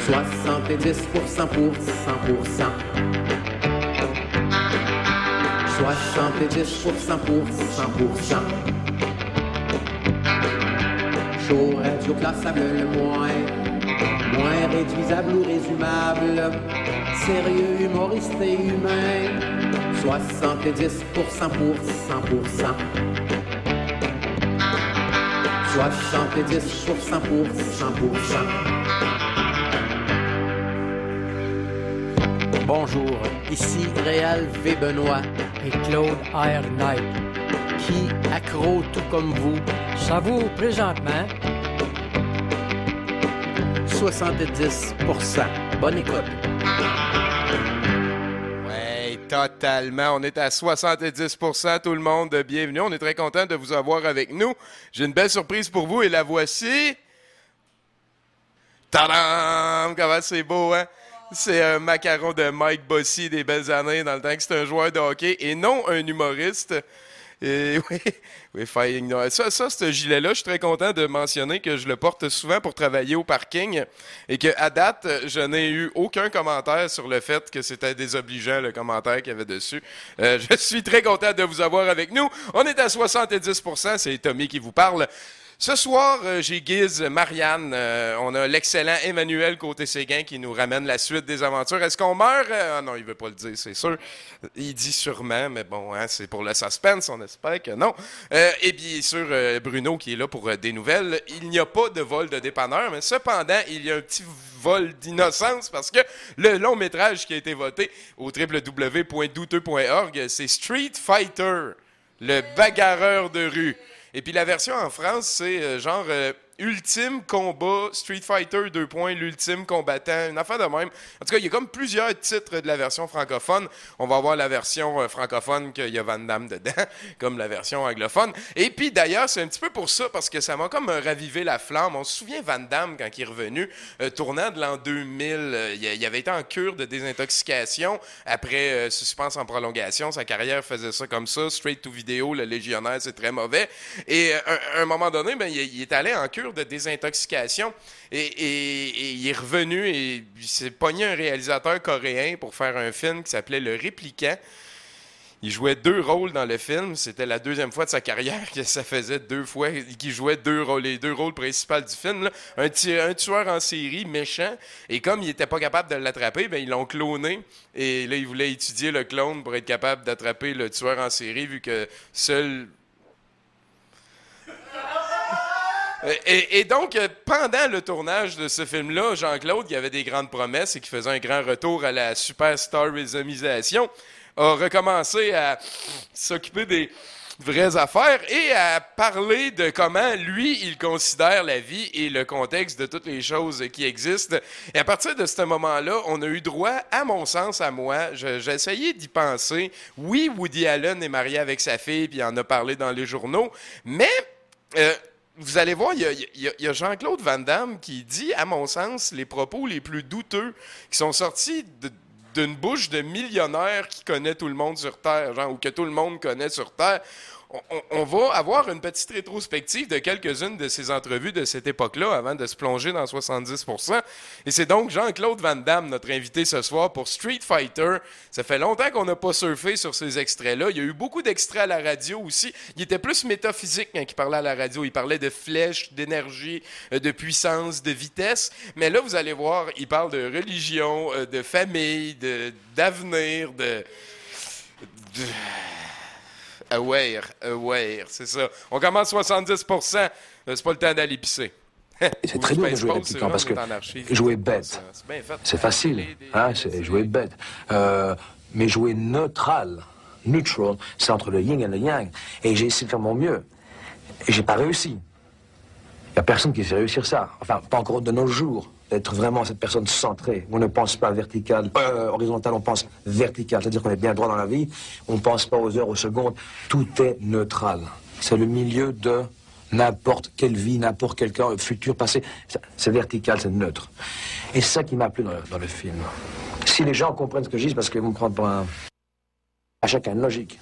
70% pour 100%. 70% pour 100%. Show radio classable le moins réduisable ou résumable. Sérieux, humoriste et humain. 70% pour 100%. 70% pour 100%. Bonjour, ici Réal V. Benoît et Claude R. Knight, qui, accro tout comme vous, savoure présentement 70%. Bonne écoute. Ouais, totalement. On est à 70%, tout le monde. Bienvenue. On est très content de vous avoir avec nous. J'ai une belle surprise pour vous et la voici. Tadam! Comment c'est beau, hein? C'est un macaron de Mike Bossy des belles années dans le temps que c'était un joueur de hockey et non un humoriste. Et oui, ça, ce gilet-là, je suis très content de mentionner que je le porte souvent pour travailler au parking et qu'à date, je n'ai eu aucun commentaire sur le fait que c'était désobligeant, le commentaire qu'il y avait dessus. Je suis très content de vous avoir avec nous. On est à 70%, c'est Tommy qui vous parle. Ce soir, j'ai Guiz, Marianne, on a l'excellent Emmanuel Côté-Séguin qui nous ramène la suite des aventures. Est-ce qu'on meurt? Ah non, il veut pas le dire, c'est sûr. Il dit sûrement, mais bon, hein, c'est pour le suspense, on espère que non. Et bien sûr, Bruno qui est là pour des nouvelles. Il n'y a pas de vol de dépanneur, mais cependant, il y a un petit vol d'innocence parce que le long métrage qui a été voté au www.douteux.org, c'est Street Fighter, le bagarreur de rue. Et puis la version en France, c'est genre Ultime Combat, Street Fighter, l'Ultime Combattant, une affaire de même. En tout cas, il y a comme plusieurs titres de la version francophone. On va avoir la version francophone qu'il y a Van Damme dedans, comme la version anglophone. Et puis d'ailleurs, c'est un petit peu pour ça, parce que ça m'a comme ravivé la flamme. On se souvient Van Damme, quand il est revenu, tournant de l'an 2000, il avait été en cure de désintoxication. Après suspense en prolongation, sa carrière faisait ça comme ça, straight to vidéo, le légionnaire, c'est très mauvais. Et à un moment donné, ben, il est allé en cure de désintoxication et il est revenu et il s'est pogné un réalisateur coréen pour faire un film qui s'appelait Le Répliquant. Il jouait 2 rôles dans le film. C'était la 2e fois de sa carrière que ça faisait 2 fois qu'il jouait les 2 rôles principaux du film. Là. Un tueur en série méchant. Et comme il n'était pas capable de l'attraper, ben, ils l'ont cloné. Et là, ils voulaient étudier le clone pour être capable d'attraper le tueur en série vu que seul... Et donc, pendant le tournage de ce film-là, Jean-Claude, qui avait des grandes promesses et qui faisait un grand retour à la superstarisation, a recommencé à s'occuper des vraies affaires et à parler de comment, lui, il considère la vie et le contexte de toutes les choses qui existent. Et à partir de ce moment-là, on a eu droit, à mon sens, à moi, j'ai essayé d'y penser. Oui, Woody Allen est marié avec sa fille, puis il en a parlé dans les journaux, mais... vous allez voir, il y a Jean-Claude Van Damme qui dit, à mon sens, les propos les plus douteux qui sont sortis d'une bouche de millionnaire qui connaît tout le monde sur Terre, genre, ou que tout le monde connaît sur Terre. On va avoir une petite rétrospective de quelques-unes de ces entrevues de cette époque-là avant de se plonger dans 70%. Et c'est donc Jean-Claude Van Damme, notre invité ce soir pour Street Fighter. Ça fait longtemps qu'on n'a pas surfé sur ces extraits-là. Il y a eu beaucoup d'extraits à la radio aussi. Il était plus métaphysique quand il parlait à la radio. Il parlait de flèches, d'énergie, de puissance, de vitesse. Mais là, vous allez voir, il parle de religion, de famille, d'avenir, Aware, c'est ça. On commence 70%, c'est pas le temps d'aller pisser. C'est très dur de jouer répliquant parce que jouer bête, c'est facile, hein, c'est jouer bête. Mais jouer neutral, c'est entre le yin et le yang. Et j'ai essayé de faire mon mieux. Et j'ai pas réussi. Il n'y a personne qui sait réussir ça. Enfin, pas encore de nos jours. D'être vraiment cette personne centrée. On ne pense pas horizontal, on pense vertical. C'est-à-dire qu'on est bien droit dans la vie. On ne pense pas aux heures, aux secondes. Tout est neutral. C'est le milieu de n'importe quelle vie, n'importe quel cas, futur, passé. C'est vertical, c'est neutre. Et c'est ça qui m'a plu dans le film. Si les gens comprennent ce que je dis, c'est parce qu'ils vont me prendre pour un... À chacun une logique.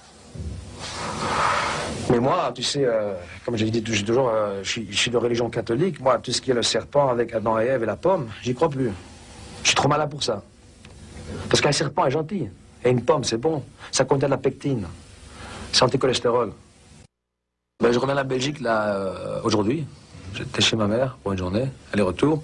Mais moi, tu sais, comme j'ai dit toujours, je suis de religion catholique. Moi, tout ce qui est le serpent avec Adam et Ève et la pomme, j'y crois plus. Je suis trop malin pour ça. Parce qu'un serpent est gentil. Et une pomme, c'est bon. Ça contient de la pectine. C'est anti-cholestérol. Ben, je reviens à la Belgique, là, aujourd'hui. J'étais chez ma mère pour une journée, aller-retour.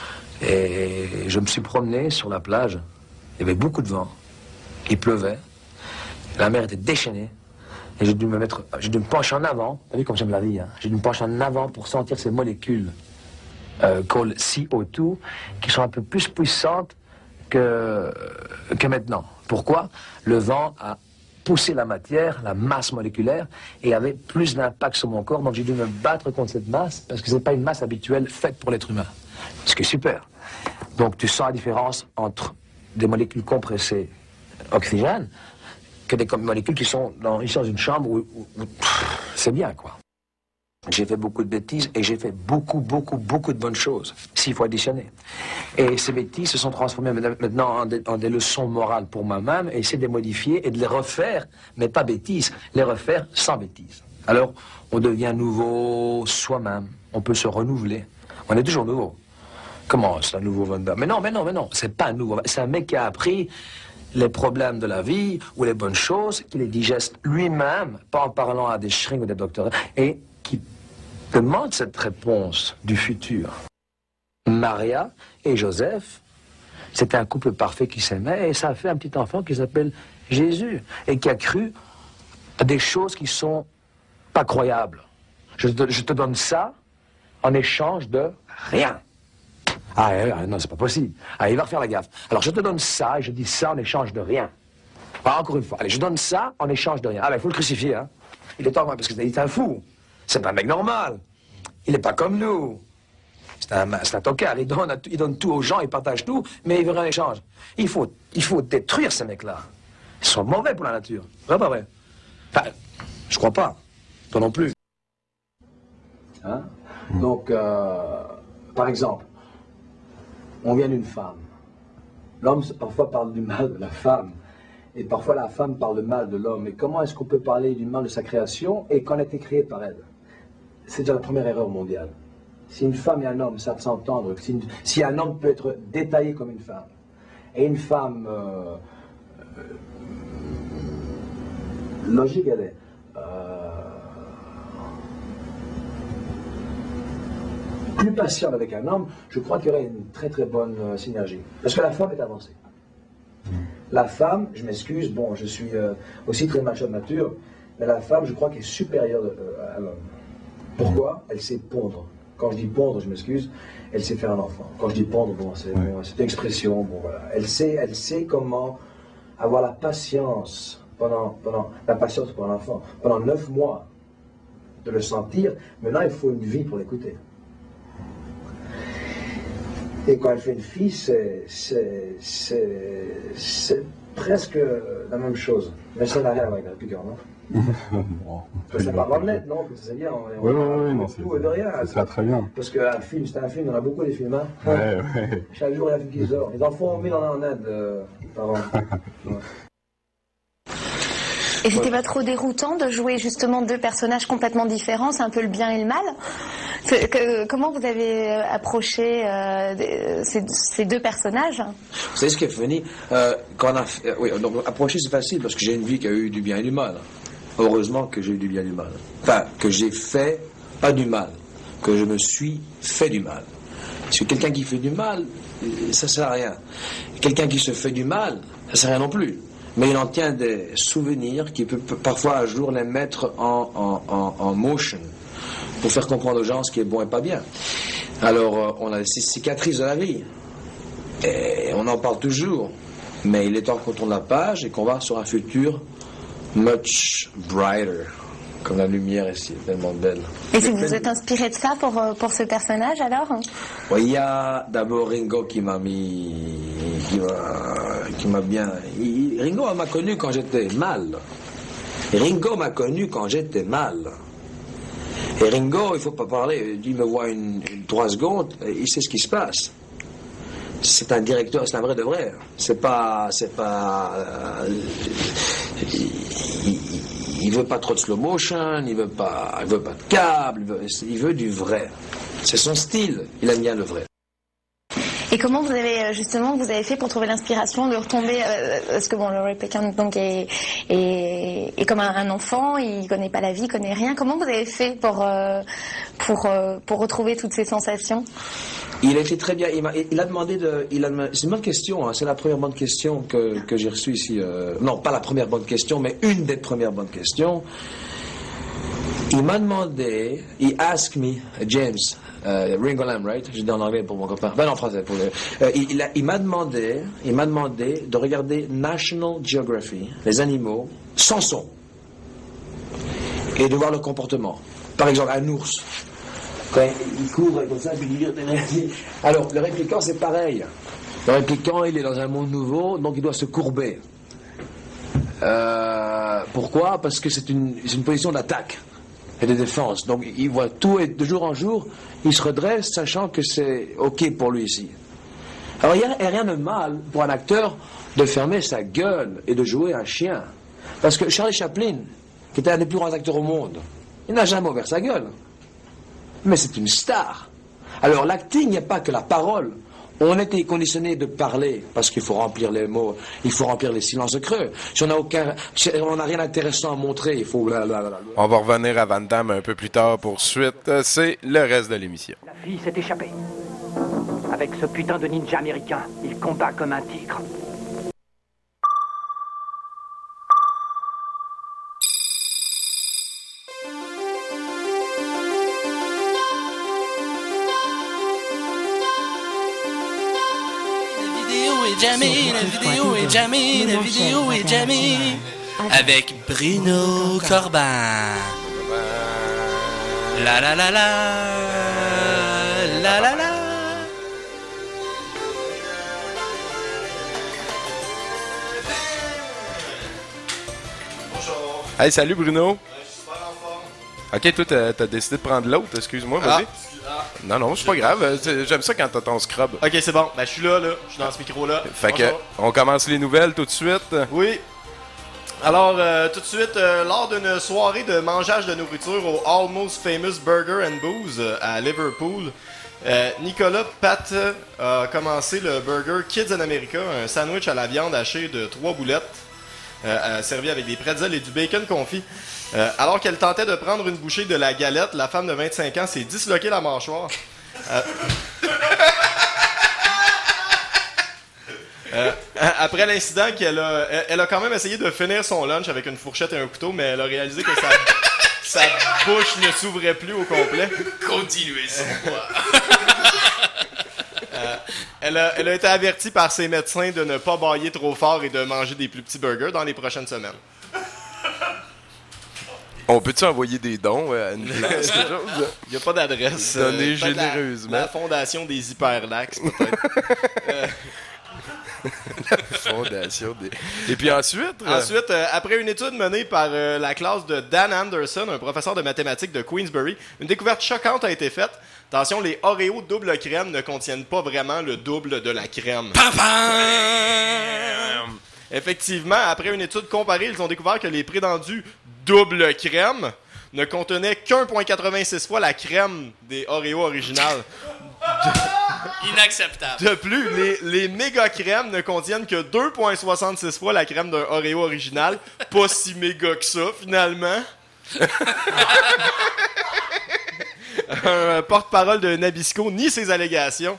Et je me suis promené sur la plage. Il y avait beaucoup de vent. Il pleuvait. La mer était déchaînée. Et j'ai dû me pencher en avant. Vous savez comme j'aime la vie, hein. J'ai dû me pencher en avant pour sentir ces molécules called CO2 qui sont un peu plus puissantes que maintenant. Pourquoi? Le vent a poussé la matière, la masse moléculaire, et avait plus d'impact sur mon corps. Donc j'ai dû me battre contre cette masse parce que ce n'est pas une masse habituelle faite pour l'être humain. Ce qui est super. Donc tu sens la différence entre des molécules compressées oxygène que des molécules qui sont dans une chambre où c'est bien, quoi. J'ai fait beaucoup de bêtises et j'ai fait beaucoup de bonnes choses, s'il faut additionner. Et ces bêtises se sont transformées maintenant en des leçons morales pour moi-même et essayer de les modifier et de les refaire, mais pas bêtises, les refaire sans bêtises. Alors, on devient nouveau soi-même, on peut se renouveler. On est toujours nouveau. Comment, c'est un nouveau Van Damme? Mais non, c'est pas un nouveau. C'est un mec qui a appris les problèmes de la vie ou les bonnes choses, qui les digeste lui-même, pas en parlant à des shrinks ou des docteurs, et qui demande cette réponse du futur. Maria et Joseph, c'était un couple parfait qui s'aimait, et ça a fait un petit enfant qui s'appelle Jésus, et qui a cru à des choses qui sont pas croyables. Je te donne ça en échange de rien. Ah non, c'est pas possible. Ah, il va refaire la gaffe. Alors je te donne ça, et je dis ça en échange de rien. Ah, encore une fois, allez, je donne ça en échange de rien. Ah ben, il faut le crucifier, hein. Il est temps, parce qu'il est un fou. C'est pas un mec normal. Il n'est pas comme nous. C'est un tocard. Il donne tout aux gens, il partage tout, mais il veut rien en échange. Il faut détruire ces mecs-là. Ils sont mauvais pour la nature. Vrai, pas vrai? Enfin, je crois pas. Toi non plus. Hein? Donc, par exemple, on vient d'une femme. L'homme parfois parle du mal de la femme. Et parfois la femme parle du mal de l'homme. Mais comment est-ce qu'on peut parler du mal de sa création et qu'on a été créé par elle? C'est déjà la première erreur mondiale. Si une femme et un homme savent s'entendre, si un homme peut être détaillé comme une femme, et une femme logique elle est, plus patiente avec un homme, je crois qu'il y aurait une très très bonne synergie. Parce que la femme est avancée. La femme, je m'excuse, bon, je suis aussi très macho de nature, mais la femme, je crois qu'elle est supérieure à l'homme. Pourquoi? Elle sait pondre. Quand je dis pondre, je m'excuse, elle sait faire un enfant. Quand je dis pondre, bon, c'est une expression, bon, voilà. Elle sait comment avoir la patience la patience pour un enfant. Pendant 9 mois, de le sentir, maintenant il faut une vie pour l'écouter. Et quand elle fait une fille, c'est presque la même chose. Mais ça n'a rien à voir avec la piqûre, non? Bon, c'est pas net, non? C'est bien. Oui, non, c'est ça très bien. Parce qu'un film, c'est un film, il y en a beaucoup des films, hein? Ouais. Chaque jour, il y a un film qui sort. Ils en font 1000 en Inde, pardon. Ouais. Et c'était pas trop déroutant de jouer justement 2 personnages complètement différents, c'est un peu le bien et le mal. Comment vous avez approché ces 2 personnages? Vous savez ce qui est funny? Donc approcher c'est facile parce que j'ai une vie qui a eu du bien et du mal. Heureusement que j'ai eu du bien et du mal. Enfin, que j'ai fait pas du mal, que je me suis fait du mal. Parce que quelqu'un qui fait du mal, ça sert à rien. Quelqu'un qui se fait du mal, ça sert à rien non plus. Mais il en tient des souvenirs qui peut parfois un jour les mettre en motion pour faire comprendre aux gens ce qui est bon et pas bien. Alors, on a ces cicatrices de la vie. Et on en parle toujours. Mais il est temps qu'on tourne la page et qu'on va sur un futur much brighter. Comme la lumière ici, tellement belle. Et si vous êtes inspiré de ça pour ce personnage alors? Oui, il y a d'abord Ringo qui m'a bien... Ringo m'a connu quand j'étais mal. Ringo m'a connu quand j'étais mal. Et Ringo, il ne faut pas parler, il me voit 3 secondes, il sait ce qui se passe. C'est un directeur, c'est un vrai de vrai. C'est pas... Il veut pas trop de slow motion, il veut pas de câble, il veut du vrai. C'est son style, il aime bien le vrai. Et comment vous avez fait pour trouver l'inspiration de retomber parce que le Replicant donc est comme un enfant, il connaît pas la vie, il connaît rien. Comment vous avez fait pour retrouver toutes ces sensations? Il a été très bien. Il a demandé c'est une bonne question. Hein, c'est la première bonne question que j'ai reçue ici. Non, pas la première bonne question, mais une des premières bonnes questions. Il m'a demandé. He asked me, James, Ringo Lam, right? Je dis en anglais pour mon copain. Ben en français. Il m'a demandé de regarder National Geography, les animaux, sans son, et de voir le comportement. Par exemple, un ours. Quand il court comme ça, puis il dit... Alors, le Replicant, c'est pareil. Le Replicant, il est dans un monde nouveau, donc il doit se courber. Pourquoi? Parce que c'est une position d'attaque et de défense. Donc, il voit tout, et de jour en jour, il se redresse, sachant que c'est OK pour lui ici. Alors, il n'y a rien de mal pour un acteur de fermer sa gueule et de jouer un chien. Parce que Charlie Chaplin, qui était un des plus grands acteurs au monde, il n'a jamais ouvert sa gueule. Mais c'est une star. Alors l'acting, il n'y a pas que la parole. On était conditionné de parler parce qu'il faut remplir les mots, il faut remplir les silences creux. Si on n'a rien d'intéressant à montrer, il faut blablabla. On va revenir à Van Damme un peu plus tard pour suite. C'est le reste de l'émission. La fille s'est échappée. Avec ce putain de ninja américain, il combat comme un tigre. La vidéo est jamais avec Bruno Corbin. La la la la la la la. Bonjour. Hey, salut Bruno. Ouais, je suis super en forme. Ok, toi t'as décidé de prendre l'autre, excuse-moi, vas-y. Non, c'est pas grave. J'aime ça quand t'as ton scrub. Ok, c'est bon. Ben, je suis là. Je suis dans ce micro-là. Fait que, on commence les nouvelles tout de suite. Oui. Alors, tout de suite, lors d'une soirée de mangeage de nourriture au Almost Famous Burger and Booze à Liverpool, Nicolas Pat a commencé le burger Kids in America, un sandwich à la viande hachée de 3 boulettes, servi avec des pretzels et du bacon confit. Alors qu'elle tentait de prendre une bouchée de la galette, la femme de 25 ans s'est disloquée la mâchoire. Après l'incident, elle a quand même essayé de finir son lunch avec une fourchette et un couteau, mais elle a réalisé que sa bouche ne s'ouvrait plus au complet. Continuez ça. Elle a été avertie par ses médecins de ne pas bâiller trop fort et de manger des plus petits burgers dans les prochaines semaines. On peut-tu envoyer des dons à une place? Il n'y a pas d'adresse. Donnez généreusement. La fondation des hyperlax, peut-être. La fondation des... Et puis ensuite, après une étude menée par la classe de Dan Anderson, un professeur de mathématiques de Queensbury, une découverte choquante a été faite. Attention, les Oreos double crème ne contiennent pas vraiment le double de la crème. Effectivement, après une étude comparée, ils ont découvert que les prétendus double crème ne contenaient qu'1,86 fois la crème des Oreos originales. Inacceptable. De plus, les méga crèmes ne contiennent que 2,66 fois la crème d'un Oreo original. Pas si méga que ça, finalement. Un porte-parole de Nabisco nie ces allégations.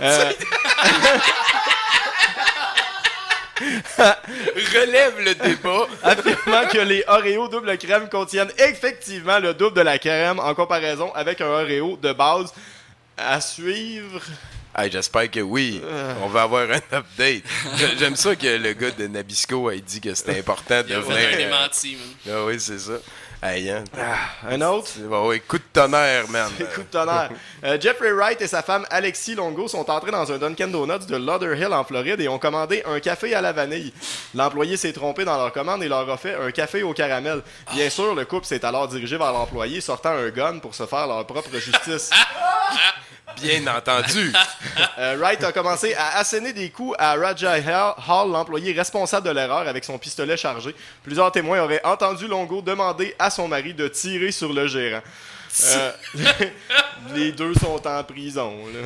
relève le débat, affirmant que les Oreos double crème contiennent effectivement le double de la crème en comparaison avec un Oreo de base. À suivre. Hey, j'espère que oui. On va avoir un update. J'aime ça que le gars de Nabisco ait dit que c'était important de venir. Il a démenti, man. Ah oui, c'est ça. Hey, hein. Un autre? Bon, oui, coup de tonnerre, man. Coup de tonnerre. Jeffrey Wright et sa femme Alexis Longo sont entrés dans un Dunkin' Donuts de Lauderhill en Floride et ont commandé un café à la vanille. L'employé s'est trompé dans leur commande et leur a fait un café au caramel. Bien sûr, le couple s'est alors dirigé vers l'employé, sortant un gun pour se faire leur propre justice. Bien entendu. Wright a commencé à asséner des coups à Rajai Hall, l'employé responsable de l'erreur, avec son pistolet chargé. Plusieurs témoins auraient entendu Longo demander à son mari de tirer sur le gérant. Les deux sont en prison, là.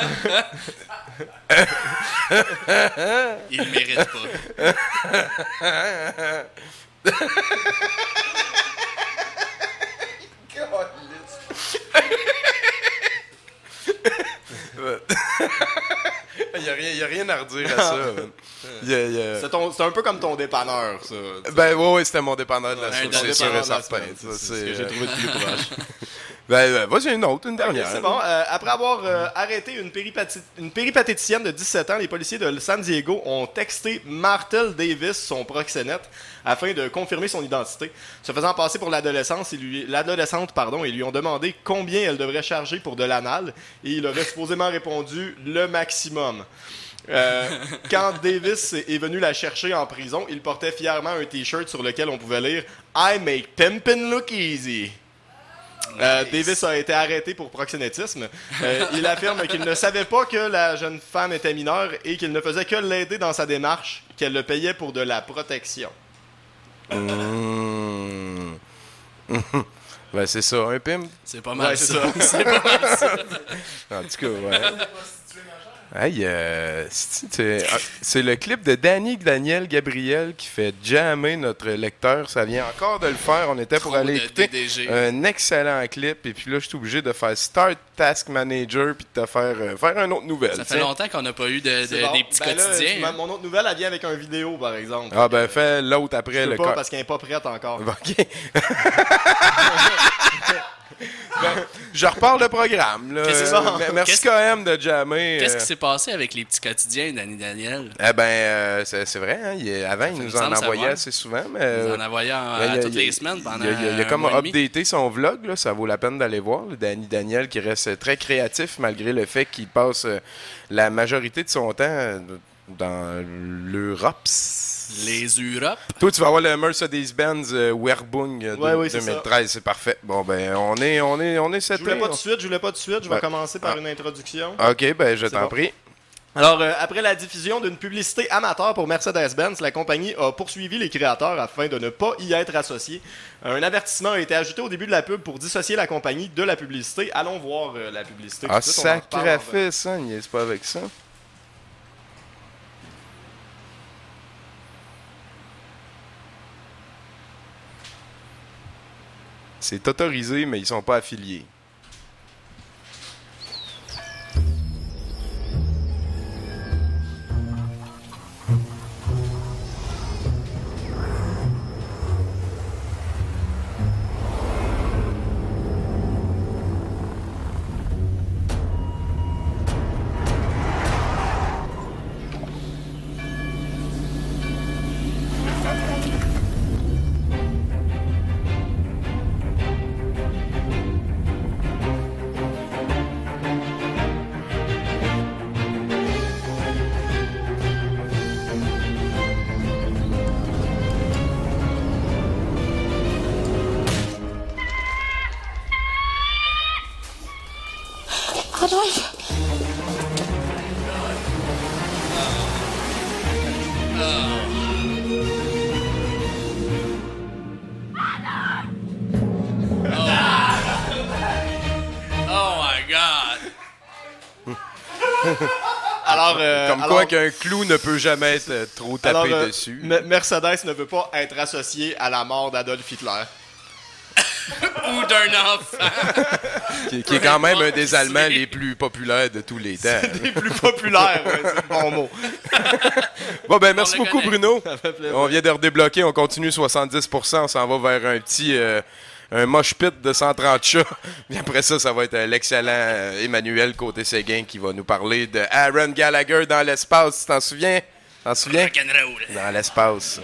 Ils le méritent pas. Il n'y a rien à redire à ça. C'est un peu comme ton dépanneur, ça. Ben oui, c'était mon dépanneur de la semaine, c'est sûr et certain. C'est ce que j'ai trouvé de plus proche. Vas-y, une dernière. Okay, c'est bon. Après avoir arrêté une péripatéticienne de 17 ans, les policiers de San Diego ont texté Martell Davis, son proxénète, afin de confirmer son identité. Se faisant passer pour l'adolescente, ils lui ont demandé combien elle devrait charger pour de l'anal, et il aurait supposément répondu le maximum. Quand Davis est venu la chercher en prison, il portait fièrement un t-shirt sur lequel on pouvait lire « I make pimpin' look easy ». Davis a été arrêté pour proxénétisme. Il affirme qu'il ne savait pas que la jeune femme était mineure et qu'il ne faisait que l'aider dans sa démarche, qu'elle le payait pour de la protection. Ben c'est ça, un pimp. C'est pas mal ça. C'est pas mal ça. En tout cas, ouais. Hey, c'est le clip de Danny Daniel Gabriel qui fait jammer notre lecteur. Ça vient encore de le faire. On était pour aller écouter un excellent clip. Et puis là, je suis obligé de faire Start Task Manager puis de te faire une autre nouvelle. Ça fait longtemps qu'on n'a pas eu des petits quotidiens. Là, mon autre nouvelle, elle vient avec un vidéo, par exemple. Ah ben, fais l'autre après. Je peux pas parce qu'elle n'est pas prête encore. OK. Je reparle le programme. Là. Merci quand même de jammer. Qu'est-ce qui s'est passé avec les petits quotidiens, Danny Daniel? Eh ben, c'est vrai. Hein, avant, il nous en envoyait assez souvent. Mais, il nous en envoyait toutes les semaines pendant il a comme updaté son vlog. Là, ça vaut la peine d'aller voir. Danny Daniel qui reste très créatif malgré le fait qu'il passe la majorité de son temps dans l'Europe. Les Europes. Toi, tu vas avoir le Mercedes-Benz Werbung 2013, c'est parfait. Bon, ben, on est seté. Je voulais pas tout de suite, je vais commencer par une introduction. OK, ben, je t'en prie. Alors, après la diffusion d'une publicité amateur pour Mercedes-Benz, la compagnie a poursuivi les créateurs afin de ne pas y être associés. Un avertissement a été ajouté au début de la pub pour dissocier la compagnie de la publicité. Allons voir la publicité. Ah, sacré ça, n'y est pas avec ça. C'est autorisé, mais ils sont pas affiliés. Comme quoi qu'un clou ne peut jamais être trop tapé dessus. Mercedes ne veut pas être associé à la mort d'Adolf Hitler. Ou d'un enfant. qui est quand même un des Allemands les plus populaires de tous les temps. C'est des plus populaires, ouais, c'est le bon mot. Bon, ben merci beaucoup, Bruno. On vient de redébloquer, on continue 70%, on s'en va vers un petit... un mosh pit de 130 chats. Puis après ça, ça va être l'excellent Emmanuel Côté-Séguin qui va nous parler de Aaron Gallagher dans l'espace. Tu t'en souviens? Dans l'espace.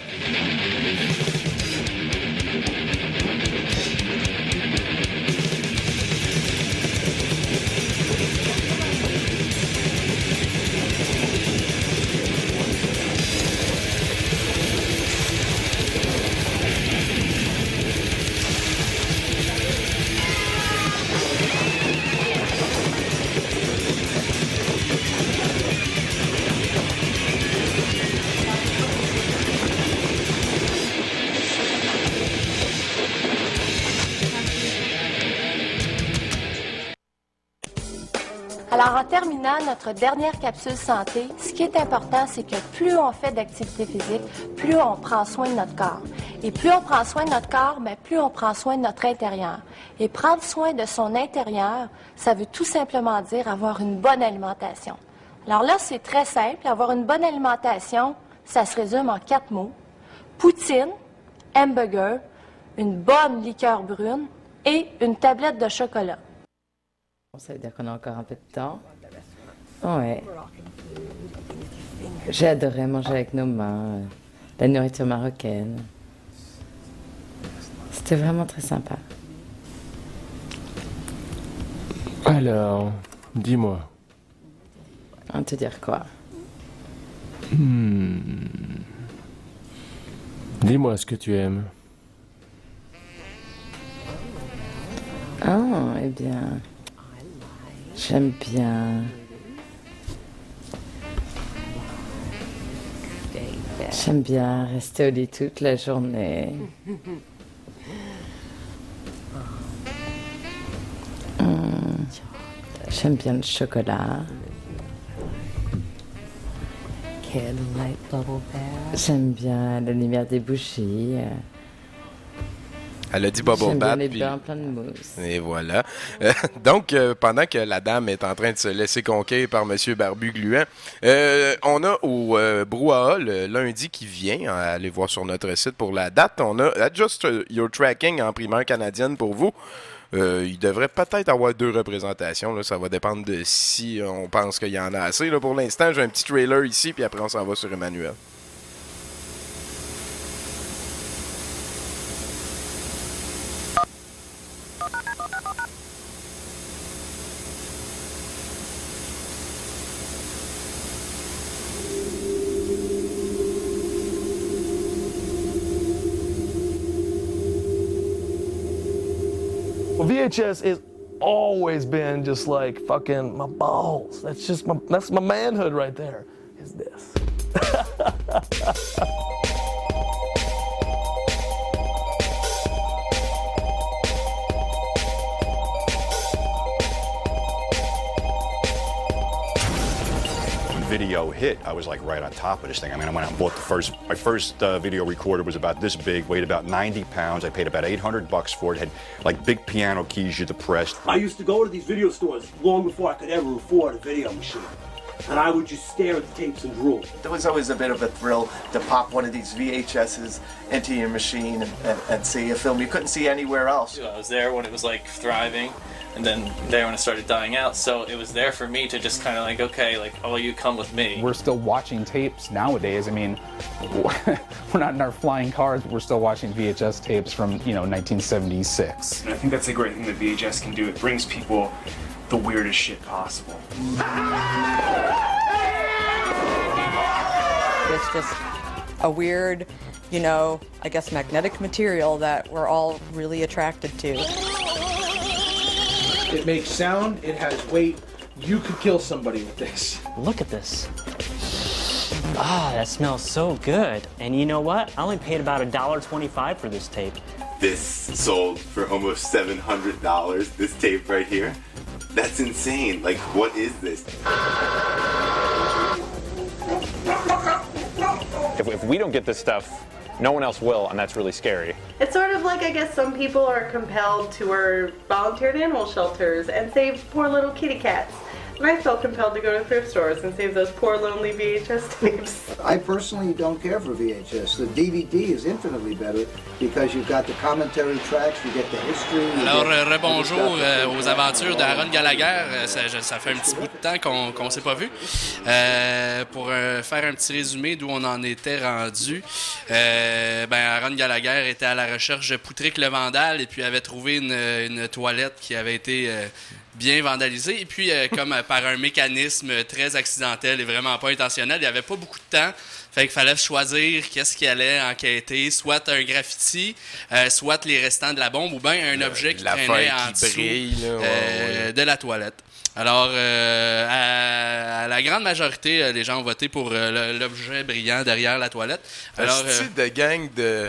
terminant notre dernière capsule santé, ce qui est important, c'est que plus on fait d'activité physique, plus on prend soin de notre corps. Et plus on prend soin de notre corps, mais plus on prend soin de notre intérieur. Et prendre soin de son intérieur, ça veut tout simplement dire avoir une bonne alimentation. Alors là, c'est très simple. Avoir une bonne alimentation, ça se résume en 4 mots. Poutine, hamburger, une bonne liqueur brune et une tablette de chocolat. Ça veut dire qu'on a encore un peu de temps. Ouais. J'ai adoré manger avec nos mains, la nourriture marocaine. C'était vraiment très sympa. Alors, dis-moi. Te dire quoi? Dis-moi ce que tu aimes. Oh, eh bien, j'aime bien. J'aime bien rester au lit toute la journée. J'aime bien le chocolat. J'aime bien la lumière des bougies. Elle a dit Bubble Bath. J'aime bien les bains pleins de mousse. Et voilà. Donc, pendant que la dame est en train de se laisser conquérir par M. Barbu Gluant, on a au Brouhaha le lundi qui vient, allez voir sur notre site pour la date, on a Adjust Your Tracking en primeur canadienne pour vous. Il devrait peut-être avoir 2 représentations. Là. Ça va dépendre de si on pense qu'il y en a assez. Là, pour l'instant, j'ai un petit trailer ici, puis après, on s'en va sur Emmanuel. Well, VHS has always been just like fucking my balls. That's my manhood right there, is this. Video hit, I was like right on top of this thing. I mean, I went out and bought my first video recorder was about this big, weighed about 90 pounds. I paid about $800 for it. Had like big piano keys you depressed. I used to go to these video stores long before I could ever afford a video machine. And I would just stare at the tapes and drool. It was always a bit of a thrill to pop one of these VHSs into your machine and see a film you couldn't see anywhere else. I was there when it was like thriving, and then there when it started dying out. So it was there for me to just kind of like, okay, like, oh, you come with me. We're still watching tapes nowadays. I mean, we're not in our flying cars, but we're still watching VHS tapes from, 1976. And I think that's a great thing that VHS can do. It brings people the weirdest shit possible. It's just a weird, I guess magnetic material that we're all really attracted to. It makes sound, it has weight. You could kill somebody with this. Look at this. Ah, that smells so good. And you know what? I only paid about $1.25 for this tape. This sold for almost $700, this tape right here. That's insane. Like, what is this? If we don't get this stuff, no one else will, and that's really scary. It's sort of like, I guess some people are compelled to volunteer at animal shelters and save poor little kitty cats. And I felt compelled to go to thrift stores and save those poor lonely VHS tapes. I personally don't care for VHS. The DVD is infinitely better because you've got the commentary tracks, you get the history. Alors, rebonjour aux aventures d'Aaron Gallagher. Ça fait un petit bout de temps qu'on s'est pas vu. Pour faire un petit résumé d'où on en était rendu, Aaron Gallagher était à la recherche de Poutrique le Vandal et puis avait trouvé une toilette qui avait été bien vandalisé. Et puis, comme par un mécanisme très accidentel et vraiment pas intentionnel, il n'y avait pas beaucoup de temps. Fait qu'il fallait choisir qu'est-ce qu'il allait enquêter, soit un graffiti, soit les restants de la bombe, ou bien un objet qui traînait en dessous de la toilette. Alors, à la grande majorité, les gens ont voté pour l'objet brillant derrière la toilette. Alors, un style de gang de...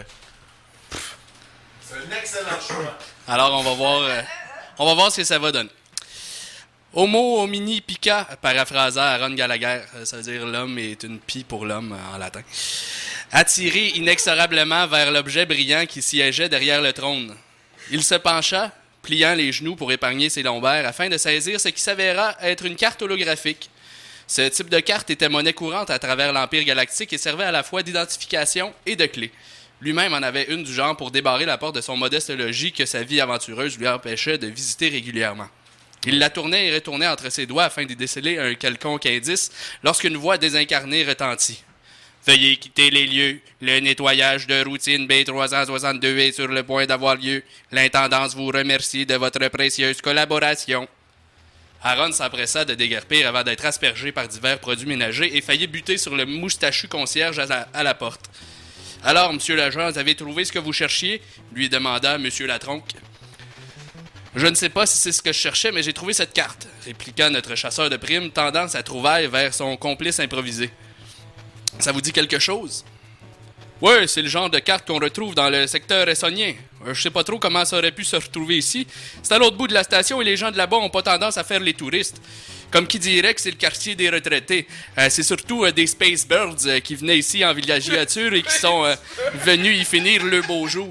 C'est un excellent choix. Alors, on va voir ce que ça va donner. Homo homini pica, paraphrasant Aaron Gallagher, ça veut dire l'homme est une pie pour l'homme en latin. Attiré inexorablement vers l'objet brillant qui siégeait derrière le trône. Il se pencha, pliant les genoux pour épargner ses lombaires, afin de saisir ce qui s'avéra être une carte holographique. Ce type de carte était monnaie courante à travers l'Empire galactique et servait à la fois d'identification et de clé. Lui-même en avait une du genre pour débarrer la porte de son modeste logis que sa vie aventureuse lui empêchait de visiter régulièrement. Il la tournait et retournait entre ses doigts afin d'y déceler un quelconque indice lorsqu'une voix désincarnée retentit. « Veuillez quitter les lieux. Le nettoyage de routine B362 est sur le point d'avoir lieu. L'intendance vous remercie de votre précieuse collaboration. » Aaron s'empressa de déguerpir avant d'être aspergé par divers produits ménagers et faillit buter sur le moustachu concierge à la porte. « Alors, monsieur l'agent, vous avez trouvé ce que vous cherchiez? » lui demanda monsieur Latronque. « Je ne sais pas si c'est ce que je cherchais, mais j'ai trouvé cette carte, » répliqua notre chasseur de primes, tendant sa trouvaille vers son complice improvisé. « Ça vous dit quelque chose? »« Oui, c'est le genre de carte qu'on retrouve dans le secteur essonien. Je sais pas trop comment ça aurait pu se retrouver ici. C'est à l'autre bout de la station et les gens de là-bas ont pas tendance à faire les touristes. Comme qui dirait que c'est le quartier des retraités. C'est surtout des Space Birds qui venaient ici en villégiature et qui sont venus y finir le beau jour. »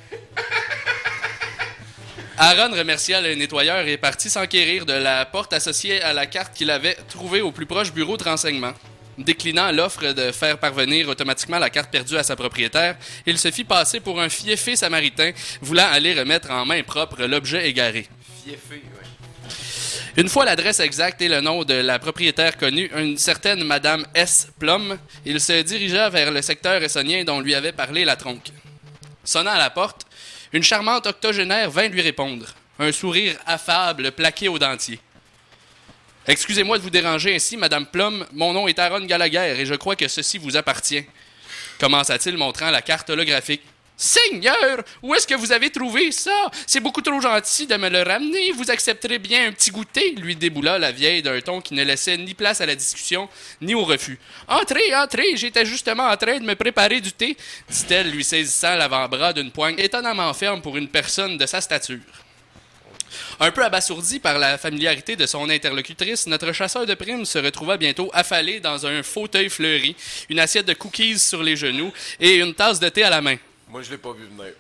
Aaron remercia le nettoyeur et partit s'enquérir de la porte associée à la carte qu'il avait trouvée au plus proche bureau de renseignement. Déclinant l'offre de faire parvenir automatiquement la carte perdue à sa propriétaire, il se fit passer pour un fieffé samaritain voulant aller remettre en main propre l'objet égaré. Fieffé, ouais. Une fois l'adresse exacte et le nom de la propriétaire connue, une certaine Madame S. Plum, il se dirigea vers le secteur essonien dont lui avait parlé Latronque. Sonnant à la porte, une charmante octogénaire vint lui répondre, un sourire affable plaqué au dentier. « Excusez-moi de vous déranger ainsi, Madame Plum. Mon nom est Aaron Gallagher et je crois que ceci vous appartient. » Commença-t-il montrant la carte holographique. « Seigneur, où est-ce que vous avez trouvé ça? C'est beaucoup trop gentil de me le ramener. Vous accepterez bien un petit goûter? » lui déboula la vieille d'un ton qui ne laissait ni place à la discussion, ni au refus. « Entrez, entrez, j'étais justement en train de me préparer du thé, » dit-elle, lui saisissant l'avant-bras d'une poigne étonnamment ferme pour une personne de sa stature. Un peu abasourdi par la familiarité de son interlocutrice, notre chasseur de primes se retrouva bientôt affalé dans un fauteuil fleuri, une assiette de cookies sur les genoux et une tasse de thé à la main. Moi, je l'ai pas vu venir.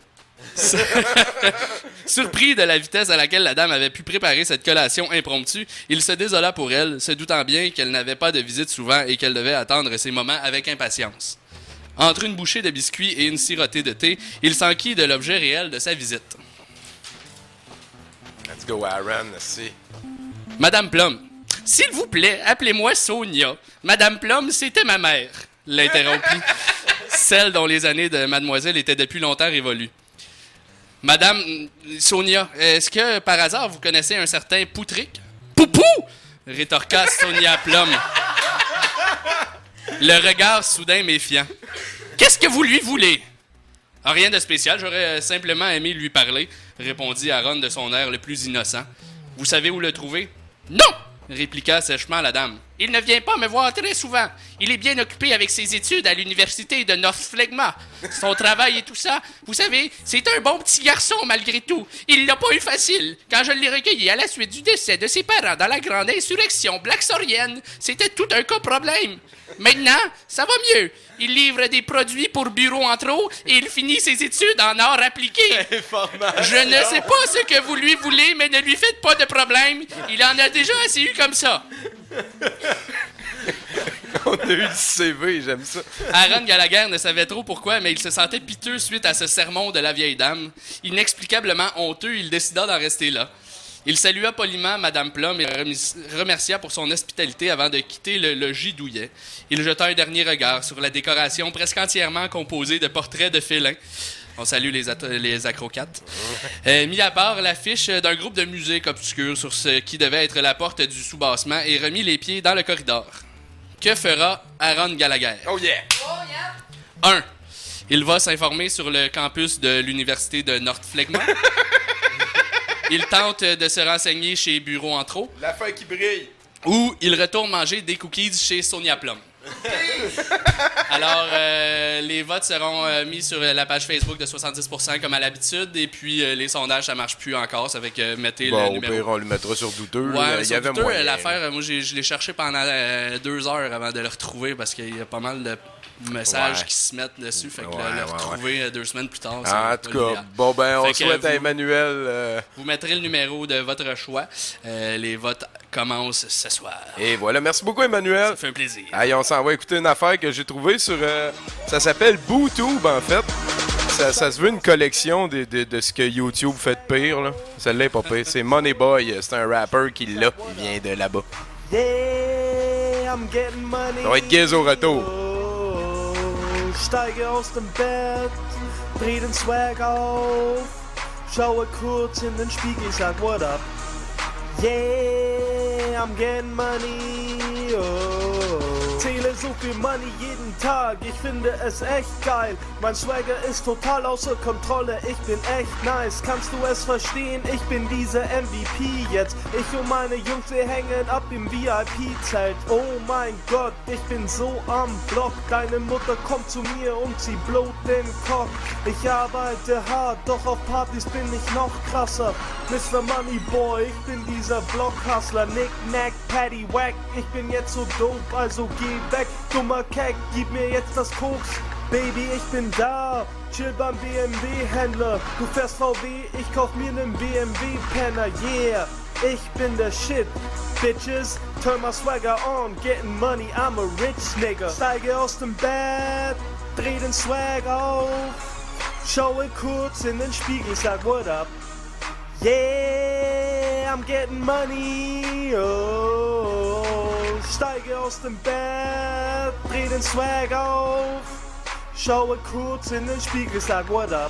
Surpris de la vitesse à laquelle la dame avait pu préparer cette collation impromptue, il se désola pour elle, se doutant bien qu'elle n'avait pas de visite souvent et qu'elle devait attendre ces moments avec impatience. Entre une bouchée de biscuits et une sirotée de thé, il s'enquit de l'objet réel de sa visite. Let's go, Aaron, merci. Madame Plum, s'il vous plaît, appelez-moi Sonia. Madame Plum, c'était ma mère, l'interrompit, celle dont les années de mademoiselle étaient depuis longtemps révolues. Madame Sonia, est-ce que par hasard vous connaissez un certain Poutric? Poupou! Rétorqua Sonia Plum, le regard soudain méfiant. Qu'est-ce que vous lui voulez? Rien de spécial, j'aurais simplement aimé lui parler, répondit Aaron de son air le plus innocent. Vous savez où le trouver? Non! Répliqua sèchement la dame. Il ne vient pas me voir très souvent. Il est bien occupé avec ses études à l'université de North Phlegma. Son travail et tout ça, vous savez, c'est un bon petit garçon malgré tout. Il l'a pas eu facile. Quand je l'ai recueilli à la suite du décès de ses parents dans la grande insurrection black-sorienne, c'était tout un cas problème. Maintenant, ça va mieux. Il livre des produits pour bureau en trop et il finit ses études en art appliqué. Je ne sais pas ce que vous lui voulez, mais ne lui faites pas de problème. Il en a déjà assez eu comme ça. On a eu du CV, j'aime ça. Aaron Gallagher ne savait trop pourquoi, mais il se sentait piteux suite à ce sermon de la vieille dame. Inexplicablement honteux, il décida d'en rester là. Il salua poliment Madame Plum et remercia pour son hospitalité avant de quitter le logis douillet. Il jeta un dernier regard sur la décoration presque entièrement composée de portraits de félins. On salue les acrocates. Mis à part l'affiche d'un groupe de musique obscure sur ce qui devait être la porte du sous-bassement et remit les pieds dans le corridor. Que fera Aaron Gallagher? Oh yeah! 1. Il va s'informer sur le campus de l'université de North Phlegma. Il tente de se renseigner chez Bureau en trop. La fin qui brille. Ou il retourne manger des cookies chez Sonia Plum. Alors, les votes seront mis sur la page Facebook de 70% comme à l'habitude. Et puis, les sondages, ça marche plus encore. Ça fait que mettez le numéro. Au pire, on le mettra sur douteux. Ouais, il y avait douteux, moyen. l'affaire, moi, je l'ai cherché pendant 2 heures avant de le retrouver parce qu'il y a pas mal de messages qui se mettent dessus. Fait que le retrouver 2 semaines plus tard, en tout cas, bon, ben, on souhaite à Emmanuel... Vous mettrez le numéro de votre choix. Les votes commencent ce soir. Et voilà, merci beaucoup, Emmanuel. Ça fait un plaisir. Allez, on s'en va écouter une affaire que j'ai trouvée sur... ça s'appelle BooTube, en fait. Ça se veut une collection de ce que YouTube fait de pire, là. Celle-là est pas pire. C'est Moneyboy. C'est un rapper qui l'a. Il vient de là-bas. Yeah, I'm getting money. Ça va être Giz au retour. Steige aus dem Bett, dreh den Swag auf, schaue kurz in den Spiegel, sag what up. Yeah, I'm getting money, oh. Zähle so viel Money jeden Tag, ich finde es echt geil. Mein Swagger ist total außer Kontrolle, ich bin echt nice. Kannst du es verstehen? Ich bin dieser MVP jetzt. Ich und meine Jungs, wir hängen ab im VIP-Zelt. Oh mein Gott, ich bin so am Block. Deine Mutter kommt zu mir und sie blowt den Cock. Ich arbeite hart, doch auf Partys bin ich noch krasser. Mr. Moneyboy, ich bin dieser Blockhustler. Nick, Nack, Paddy, Wack. Ich bin jetzt so dope, also geh weg. Dummer Keck, gib mir jetzt das Koks. Baby, ich bin da, chill beim BMW-Händler. Du fährst VW, ich kauf mir nen BMW-Penner, yeah. Ich bin der Shit, bitches. Turn my swagger on, getting money, I'm a rich nigga. Steige aus dem Bett, dreh den Swag auf. Schaue kurz in den Spiegel, sag what up. Yeah, I'm getting money, oh. Steige aus dem Bett, dreh den Swag auf. Schaue kurz in den Spiegel, sag what up.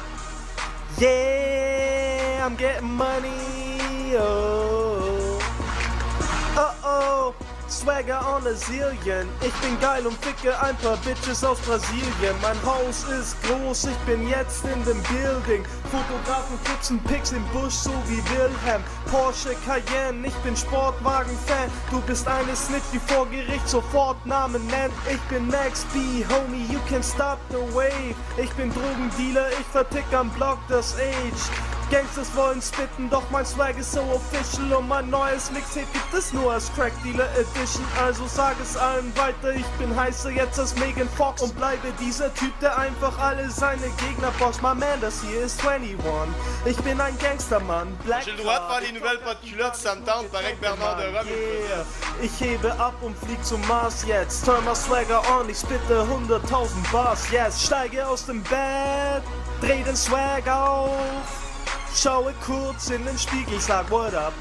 Yeah, I'm getting money, oh. Oh oh, Swagger on a zillion. Ich bin geil und ficke ein paar Bitches aus Brasilien. Mein Haus ist groß, ich bin jetzt in dem Building. Fotografen putzen Pics im Busch, so wie Wilhelm. Porsche Cayenne, ich bin Sportwagen-Fan. Du bist eine Snitch, die vor Gericht sofort Namen nennt. Ich bin Max B, homie, you can stop the wave. Ich bin Drogendealer, ich vertick am Block das Age. Gangsters wollen spitten, doch mein Swag ist so official. Und mein neues Mixtape gibt es nur als Crack Dealer Edition. Also sag es allen weiter, ich bin heißer jetzt als Megan Fox. Und bleibe dieser Typ, der einfach alle seine Gegner boxt. My man, das hier ist 21. Ich bin ein Gangstermann, Black. J'ai le droit de faire les nouvelles pas de culotte, ça me tente, pareil que Bernard de Rome. Yeah. Ich hebe ab und flieg zum Mars jetzt. Turn my swagger on, ich spitte 100.000 Bars, yes. Steige aus dem Bett, dreh den Swag auf. Schaue kurz in den Spiegel, sag what up.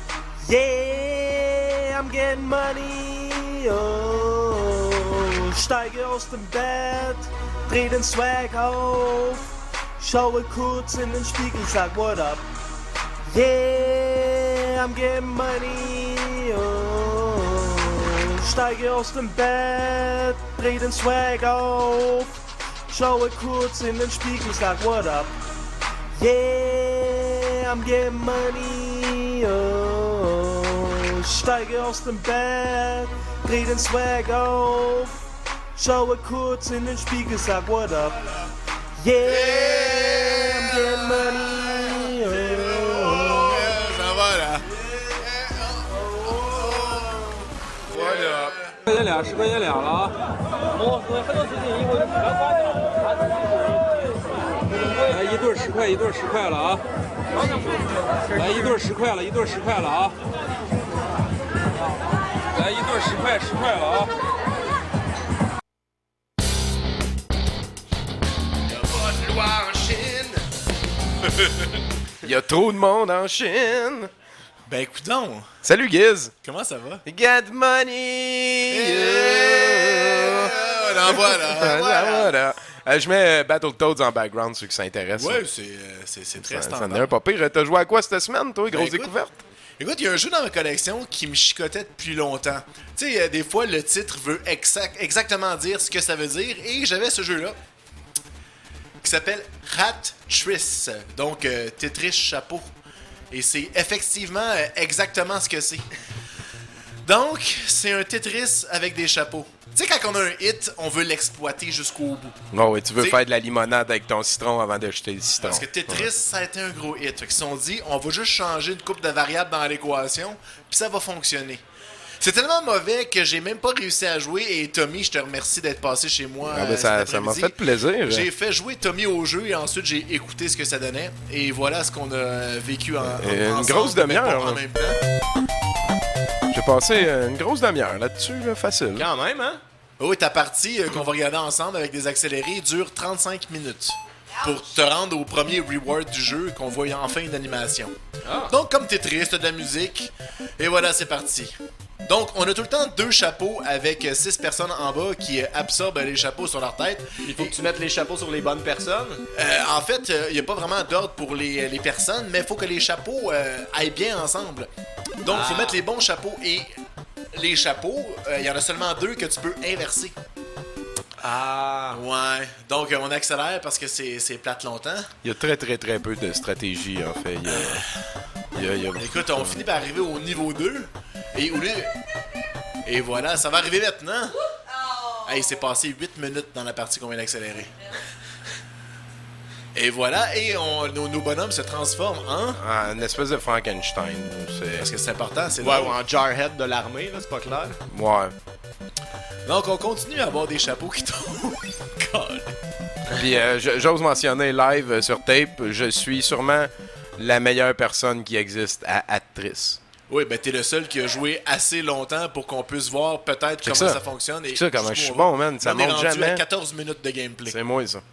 Yeah, I'm getting money, oh. Steige aus dem Bett, dreh den Swag auf. Schaue kurz in den Spiegel, sag what up. Yeah, I'm getting money, oh. Steige aus dem Bett, dreh den Swag auf. Schaue kurz in den Spiegel, sag what up. Yeah, I'm getting money, oh. Steige aus dem Bett, dreh den Swag auf. Schaue kurz in den Spiegel, sag what up. Yeah, I'm getting money, oh. What up? 10块钱俩了啊！来一对10块，一对10块了啊！来一对10块了，一对10块了啊！来一对10块，10块了啊！ Il y a trop de monde en Chine. Ben écoute donc. Salut Giz. Comment ça va? Get money. Voilà. Je mets Battletoads en background, ceux qui s'intéressent. Ouais, c'est très standard. Ça en est un pas pire. T'as joué à quoi cette semaine, toi? Grosse découverte? Écoute, il y a un jeu dans ma collection qui me chicotait depuis longtemps. Tu sais, des fois, le titre veut exactement dire ce que ça veut dire. Et j'avais ce jeu-là qui s'appelle Rat-Tris. Donc, Tetris chapeau. Et c'est effectivement exactement ce que c'est. Donc, c'est un Tetris avec des chapeaux. Tu sais, quand on a un hit, on veut l'exploiter jusqu'au bout. Oh, oui, tu veux T'sais, faire de la limonade avec ton citron avant de jeter le citron. Parce que Tetris, ça a été un gros hit. Fait qu'ils se sont dit, on va juste changer une couple de variables dans l'équation, puis ça va fonctionner. C'est tellement mauvais que j'ai même pas réussi à jouer. Et Tommy, je te remercie d'être passé chez moi. Ça m'a fait plaisir. J'ai fait jouer Tommy au jeu et ensuite j'ai écouté ce que ça donnait. Et voilà ce qu'on a vécu une ensemble, grosse demi-heure. En même temps. J'ai passé une grosse demi-heure là-dessus, là, facile. Quand même, hein? Oui, ta partie qu'on va regarder ensemble avec des accélérés dure 35 minutes. Pour te rendre au premier reward du jeu, qu'on voit enfin une animation. Donc, comme Tetris, t'as de la musique. Et voilà, c'est parti. Donc, on a tout le temps 2 chapeaux avec 6 personnes en bas qui absorbent les chapeaux sur leur tête. Il faut que tu mettes les chapeaux sur les bonnes personnes. En fait, il n'y a pas vraiment d'ordre pour les personnes, mais il faut que les chapeaux aillent bien ensemble. Donc, il faut mettre les bons chapeaux. Et les chapeaux, il y en a seulement 2 que tu peux inverser. Ah, ouais. Donc, on accélère parce que c'est plate longtemps. Il y a très, très, très peu de stratégie, en fait. Écoute, on finit par arriver au niveau 2. Et voilà, ça va arriver maintenant. Hey, c'est passé 8 minutes dans la partie qu'on vient d'accélérer. Et voilà, et nos bonhommes se transforment en... une espèce de Frankenstein. Parce que c'est important, c'est ou en Jarhead de l'armée, là, c'est pas clair. Ouais. Donc, on continue à avoir des chapeaux qui tombent. Puis, j'ose mentionner live sur tape, je suis sûrement la meilleure personne qui existe à actrice. Oui, ben t'es le seul qui a joué assez longtemps pour qu'on puisse voir peut-être comment ça fonctionne. C'est ça, comment je suis bon, man. Ça monte jamais. À 14 minutes de gameplay. C'est moi, ça.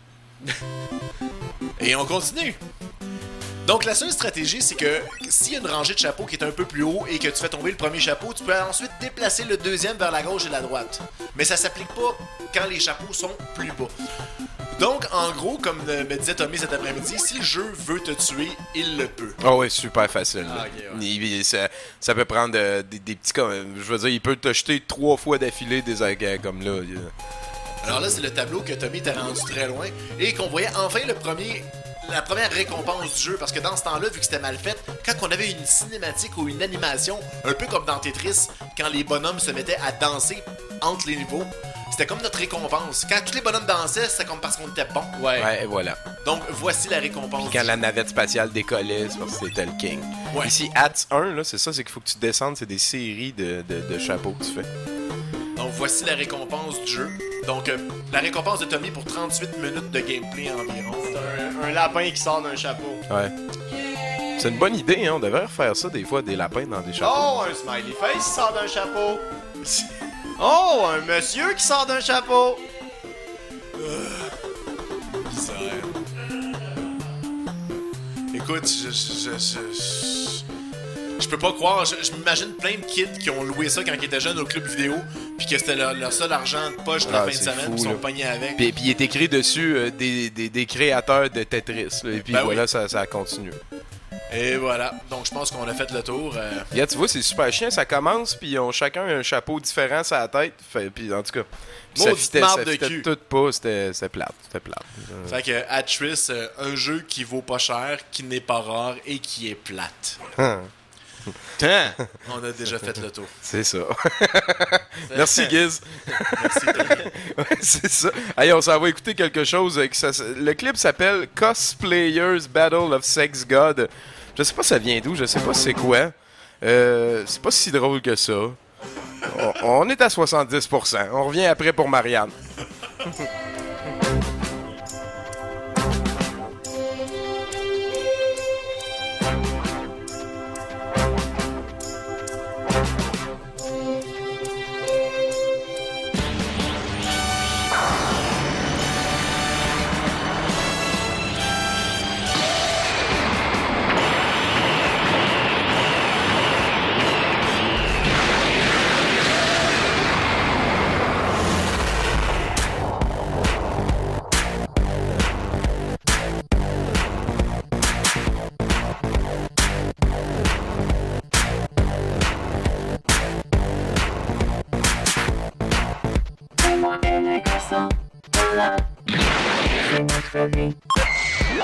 Et on continue. Donc, la seule stratégie, c'est que s'il y a une rangée de chapeaux qui est un peu plus haut et que tu fais tomber le premier chapeau, tu peux ensuite déplacer le deuxième vers la gauche et la droite. Mais ça s'applique pas quand les chapeaux sont plus bas. Donc, en gros, comme me disait Tommy cet après-midi, si le jeu veut te tuer, il le peut. Oh oui, super facile. Okay, ouais. Ça peut prendre des petits... Je veux dire, il peut te jeter 3 fois d'affilée des agains comme là. Alors là, c'est le tableau que Tommy t'a rendu très loin et qu'on voyait enfin la première récompense du jeu, parce que dans ce temps-là, vu que c'était mal fait, quand on avait une cinématique ou une animation, un peu comme dans Tetris, quand les bonhommes se mettaient à danser entre les niveaux, c'était comme notre récompense. Quand tous les bonhommes dansaient, c'était comme parce qu'on était bon. Ouais, et voilà. Donc, voici la récompense. Puis quand la navette spatiale décollait, c'est parce que c'était le king. Ouais. Ici, Hats 1, là, c'est ça, c'est qu'il faut que tu descendes, c'est des séries de chapeaux que tu fais. Donc, voici la récompense du jeu. Donc, la récompense de Tommy pour 38 minutes de gameplay environ. C'est un lapin qui sort d'un chapeau. Ouais. C'est une bonne idée, hein? On devrait refaire ça des fois, des lapins dans des chapeaux. Oh, un smiley face qui sort d'un chapeau. Oh, un monsieur qui sort d'un chapeau. Bizarre. Écoute, je peux pas croire. Je m'imagine plein de kids qui ont loué ça quand ils étaient jeunes au club vidéo, puis que c'était leur seul argent de poche de la fin de semaine, puis ils sont pognés avec. Puis il est écrit dessus des créateurs de Tetris, là, et puis voilà, ça continue. Et voilà, donc je pense qu'on a fait le tour. Yeah, tu vois, c'est super chiant, ça commence, puis ils ont chacun un chapeau différent sur la tête, puis en tout cas, ça fitait tout pas, c'était plate. Fait que Actress, un jeu qui vaut pas cher, qui n'est pas rare et qui est plate. On a déjà fait le tour. C'est ça. Merci, Giz. Merci, Tommy. Ouais, c'est ça. Allez, on s'en va écouter quelque chose. Le clip s'appelle Cosplayers Battle of Sex God. Je sais pas ça vient d'où, je sais pas c'est quoi. C'est pas si drôle que ça. On est à 70%. On revient après pour Marianne.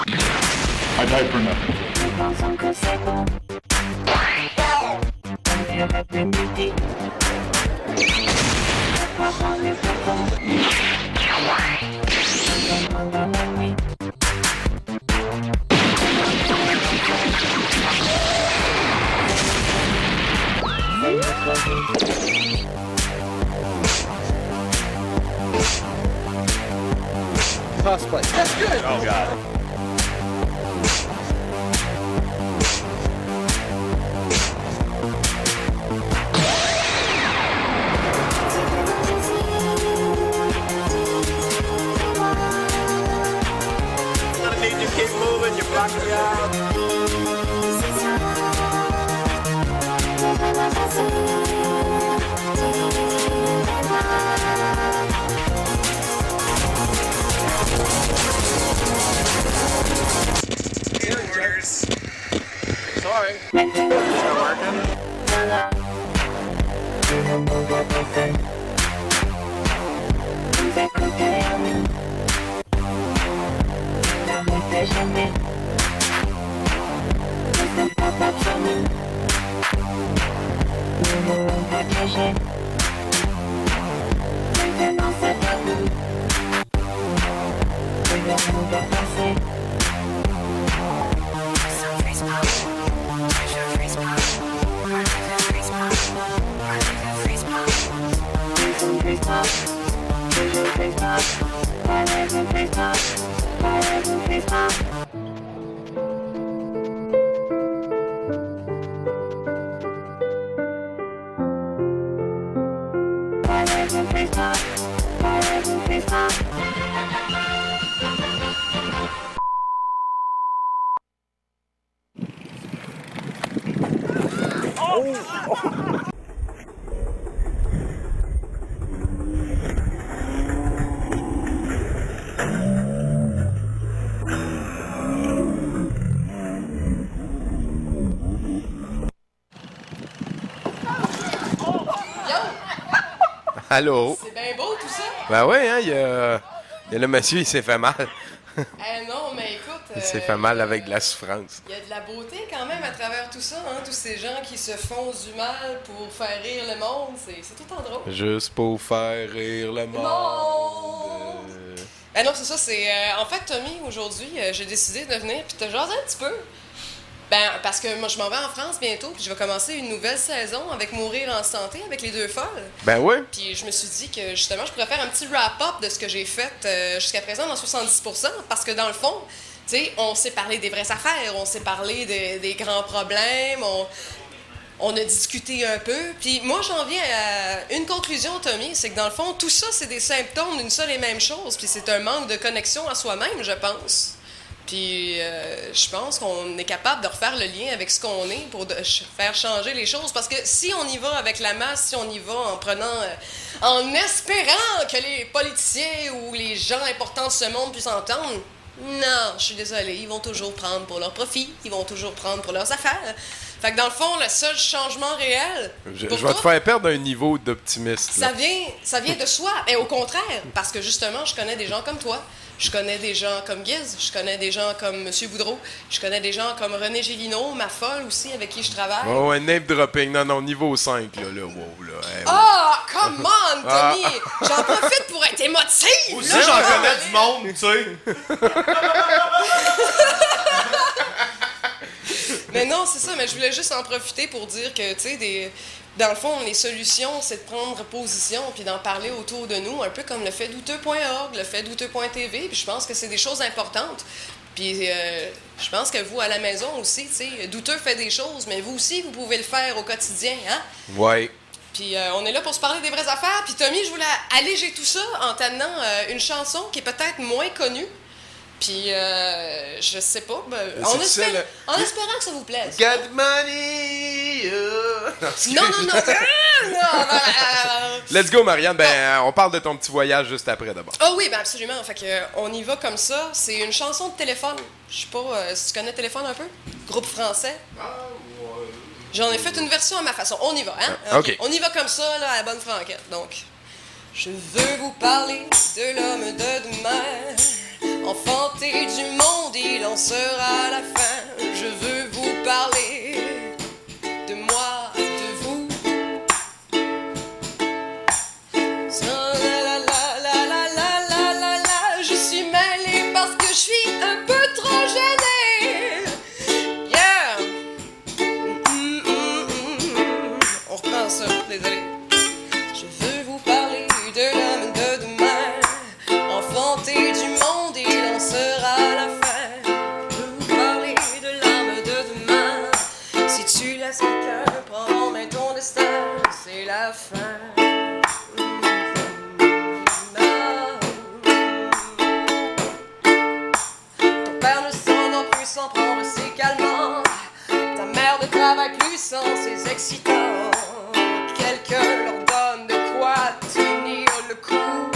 I died for nothing. Cosplay. That's good. Oh god. Gonna need you keep moving. You're blocking me out. Orders. Sorry. It's not working. Allô? C'est bien beau tout ça. Ben oui, hein, il y a le monsieur, il s'est fait mal. Non, mais écoute. Il s'est fait mal avec de la souffrance. Il y a de la beauté quand même à travers tout ça, hein? Tous ces gens qui se font du mal pour faire rire le monde, c'est tout en drôle. Juste pour faire rire le monde. Non, c'est ça, c'est... en fait, Tommy, aujourd'hui, j'ai décidé de venir puis te jaser un petit peu. Ben, parce que moi, je m'en vais en France bientôt, puis je vais commencer une nouvelle saison avec Mourir en santé, avec les deux folles. Ben oui. Puis je me suis dit que, justement, je pourrais faire un petit wrap-up de ce que j'ai fait jusqu'à présent dans 70%, parce que, dans le fond, tu sais, on s'est parlé des vraies affaires, on s'est parlé des grands problèmes, on a discuté un peu. Puis moi, j'en viens à une conclusion, Tommy, c'est que, dans le fond, tout ça, c'est des symptômes d'une seule et même chose, puis c'est un manque de connexion à soi-même, je pense. Puis je pense qu'on est capable de refaire le lien avec ce qu'on est pour faire changer les choses. Parce que si on y va avec la masse, si on y va en prenant, en espérant que les politiciens ou les gens importants de ce monde puissent entendre, non, je suis désolée, ils vont toujours prendre pour leur profit, ils vont toujours prendre pour leurs affaires. Fait que dans le fond, le seul changement réel... Je vais te faire perdre un niveau d'optimiste. Ça vient de soi. Et au contraire, parce que justement, je connais des gens comme toi. Je connais des gens comme Giz, je connais des gens comme M. Boudreau, je connais des gens comme René Gélineau, ma folle aussi, avec qui je travaille. Oh, un name dropping. Non, niveau 5, là, wow, là. Hey, Ah, come on, Tommy! J'en profite pour être émotive! Aussi, j'en connais du monde, tu sais. Mais non, c'est ça, mais je voulais juste en profiter pour dire que, tu sais, dans le fond, les solutions, c'est de prendre position puis d'en parler autour de nous, un peu comme le fait douteux.org, le fait douteux.tv, puis je pense que c'est des choses importantes. Puis je pense que vous, à la maison aussi, tu sais, Douteux fait des choses, mais vous aussi, vous pouvez le faire au quotidien, hein? Ouais. Puis on est là pour se parler des vraies affaires. Puis Tommy, je voulais alléger tout ça en t'amenant une chanson qui est peut-être moins connue. Puis, je sais pas, en espérant que ça vous plaise. Got money! Non. Let's go, Marianne. Ben, on parle de ton petit voyage juste après, d'abord. Ah oui, ben absolument. Fait que, on y va comme ça. C'est une chanson de téléphone. Je sais pas si tu connais Téléphone un peu? Groupe français. J'en ai fait une version à ma façon. On y va, hein? OK. On y va comme ça, là, à la bonne franquette. Donc, je veux vous parler de l'homme de demain. Enfanté du monde, il en sera la fin. Je veux vous parler de moi, de vous, excitant. Quelqu'un leur donne de quoi tenir le coup.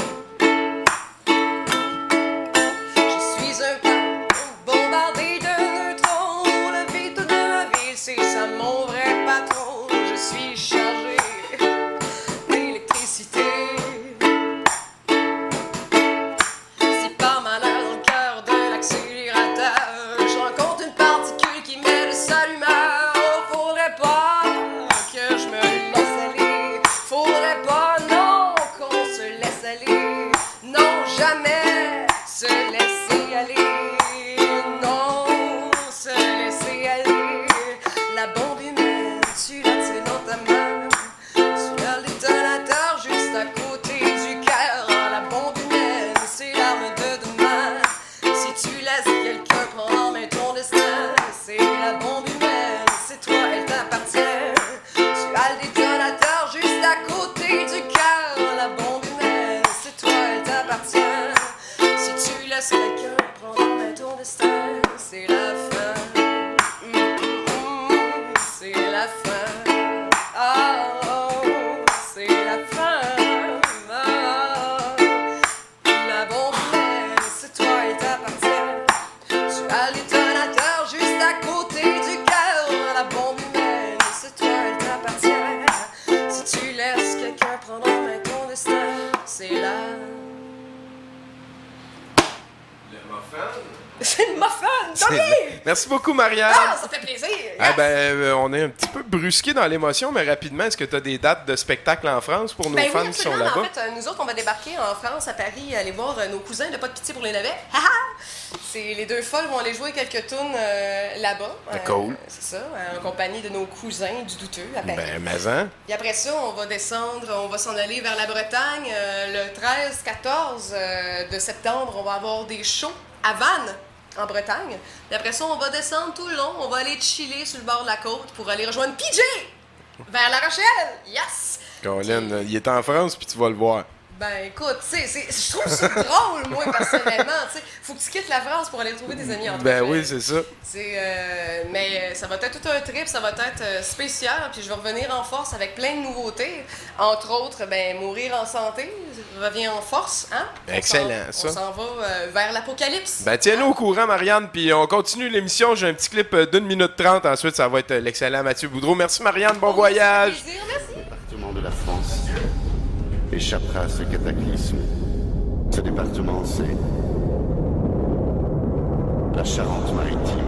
Je suis un bombardé de neutrons. Le vide de ma vie, c'est ça mon vrai patron. Je suis chargé d'électricité. Si par malheur dans le cœur de l'accélérateur, je rencontre une particule qui met de sa humeur, faudrait pas que je me laisse aller. Faudrait pas, non, qu'on se laisse aller. Non, jamais se laisser aller. Non, se laisser aller. La bombe humaine, tu la tiens dans ta main. Tu as le détonateur juste à côté du cœur. La bombe humaine, c'est l'arme de demain. Si tu laisses quelqu'un prendre en main ton destin, c'est la bombe humaine, c'est toi, elle t'appartient. Tu as le détonateur juste à côté du cœur. La bombe humaine, c'est toi, elle t'appartient. Si tu laisses quelqu'un prendre en main ton destin, c'est la fin. C'est la fin. Oh, c'est la fin. Oh, la bombe humaine, c'est toi, elle t'appartient. Tu as le détonateur juste à côté du cœur. La bombe humaine, c'est toi, elle t'appartient. Si tu laisses quelqu'un prendre en main ton destin, c'est la... C'est une muffin, Tommy! Merci beaucoup, Marianne. Ah, ça fait plaisir! Ah ben, on est un petit peu brusqué dans l'émotion, mais rapidement, est-ce que tu as des dates de spectacle en France pour nos Ben fans oui, qui sont absolument. là-bas? En fait, nous autres, on va débarquer en France, à Paris, aller voir nos cousins de Pas de pitié pour les navets. C'est les deux folles vont aller jouer quelques tunes là-bas. Cool. C'est ça, en compagnie de nos cousins du Douteux à Paris. Ben, mais hein? Puis après ça, on va descendre, on va s'en aller vers la Bretagne. Le 13-14 de septembre, on va avoir des shows à Vannes, en Bretagne. Puis après ça, on va descendre tout le long. On va aller chiller sur le bord de la côte pour aller rejoindre PJ vers La Rochelle. Yes! Colin, il est en France, puis tu vas le voir. Ben écoute, je trouve ça drôle, moi, personnellement. Faut que tu quittes la France pour aller trouver des amis en Ben oui, c'est ça. Mais ça va être tout un trip, ça va être spécial, puis je vais revenir en force avec plein de nouveautés. Entre autres, ben mourir en santé, revient en force, hein? Excellent, ça. On s'en va vers l'apocalypse. Ben tiens-nous au courant, Marianne, puis on continue l'émission. J'ai un petit clip d'1 minute 30. Ensuite, ça va être l'excellent Mathieu Boudreau. Merci, Marianne. Bon voyage. Ça fait plaisir, merci. Le département de la France échappera à ce cataclysme. Ce département, c'est la Charente-Maritime.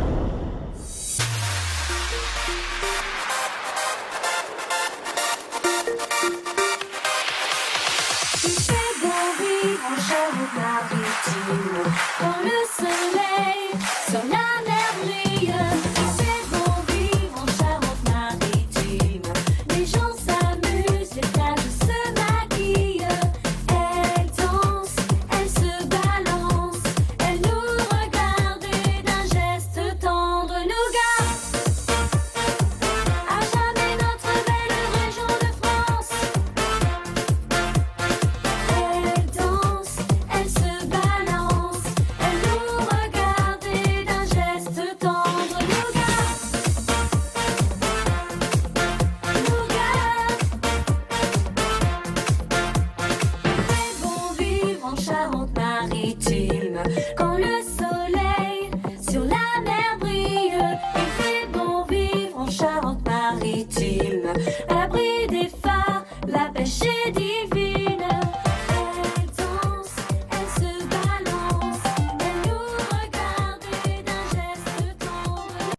Il fait beau vivre en Charente-Maritime, quand le soleil sur la mer brille. Il fait beau vivre en Charente-Maritime, les gens s'amusent, les plages se maquillent. Elles dansent, elles se balancent, elles nous regardent et d'un geste tendre nous gardent. À jamais notre belle région de France. Elles dansent, elles se balancent, elles nous regardent et d'un geste tendre nous gardent. Nous gardent. Fait bon vivre en Charente-Maritime, quand le soleil sur la mer brille. Il fait bon vivre en Charente-Maritime, à l'abri des phares, la pêche est divine. Elles dansent, elles se balancent, elles nous regardent et d'un geste tendre.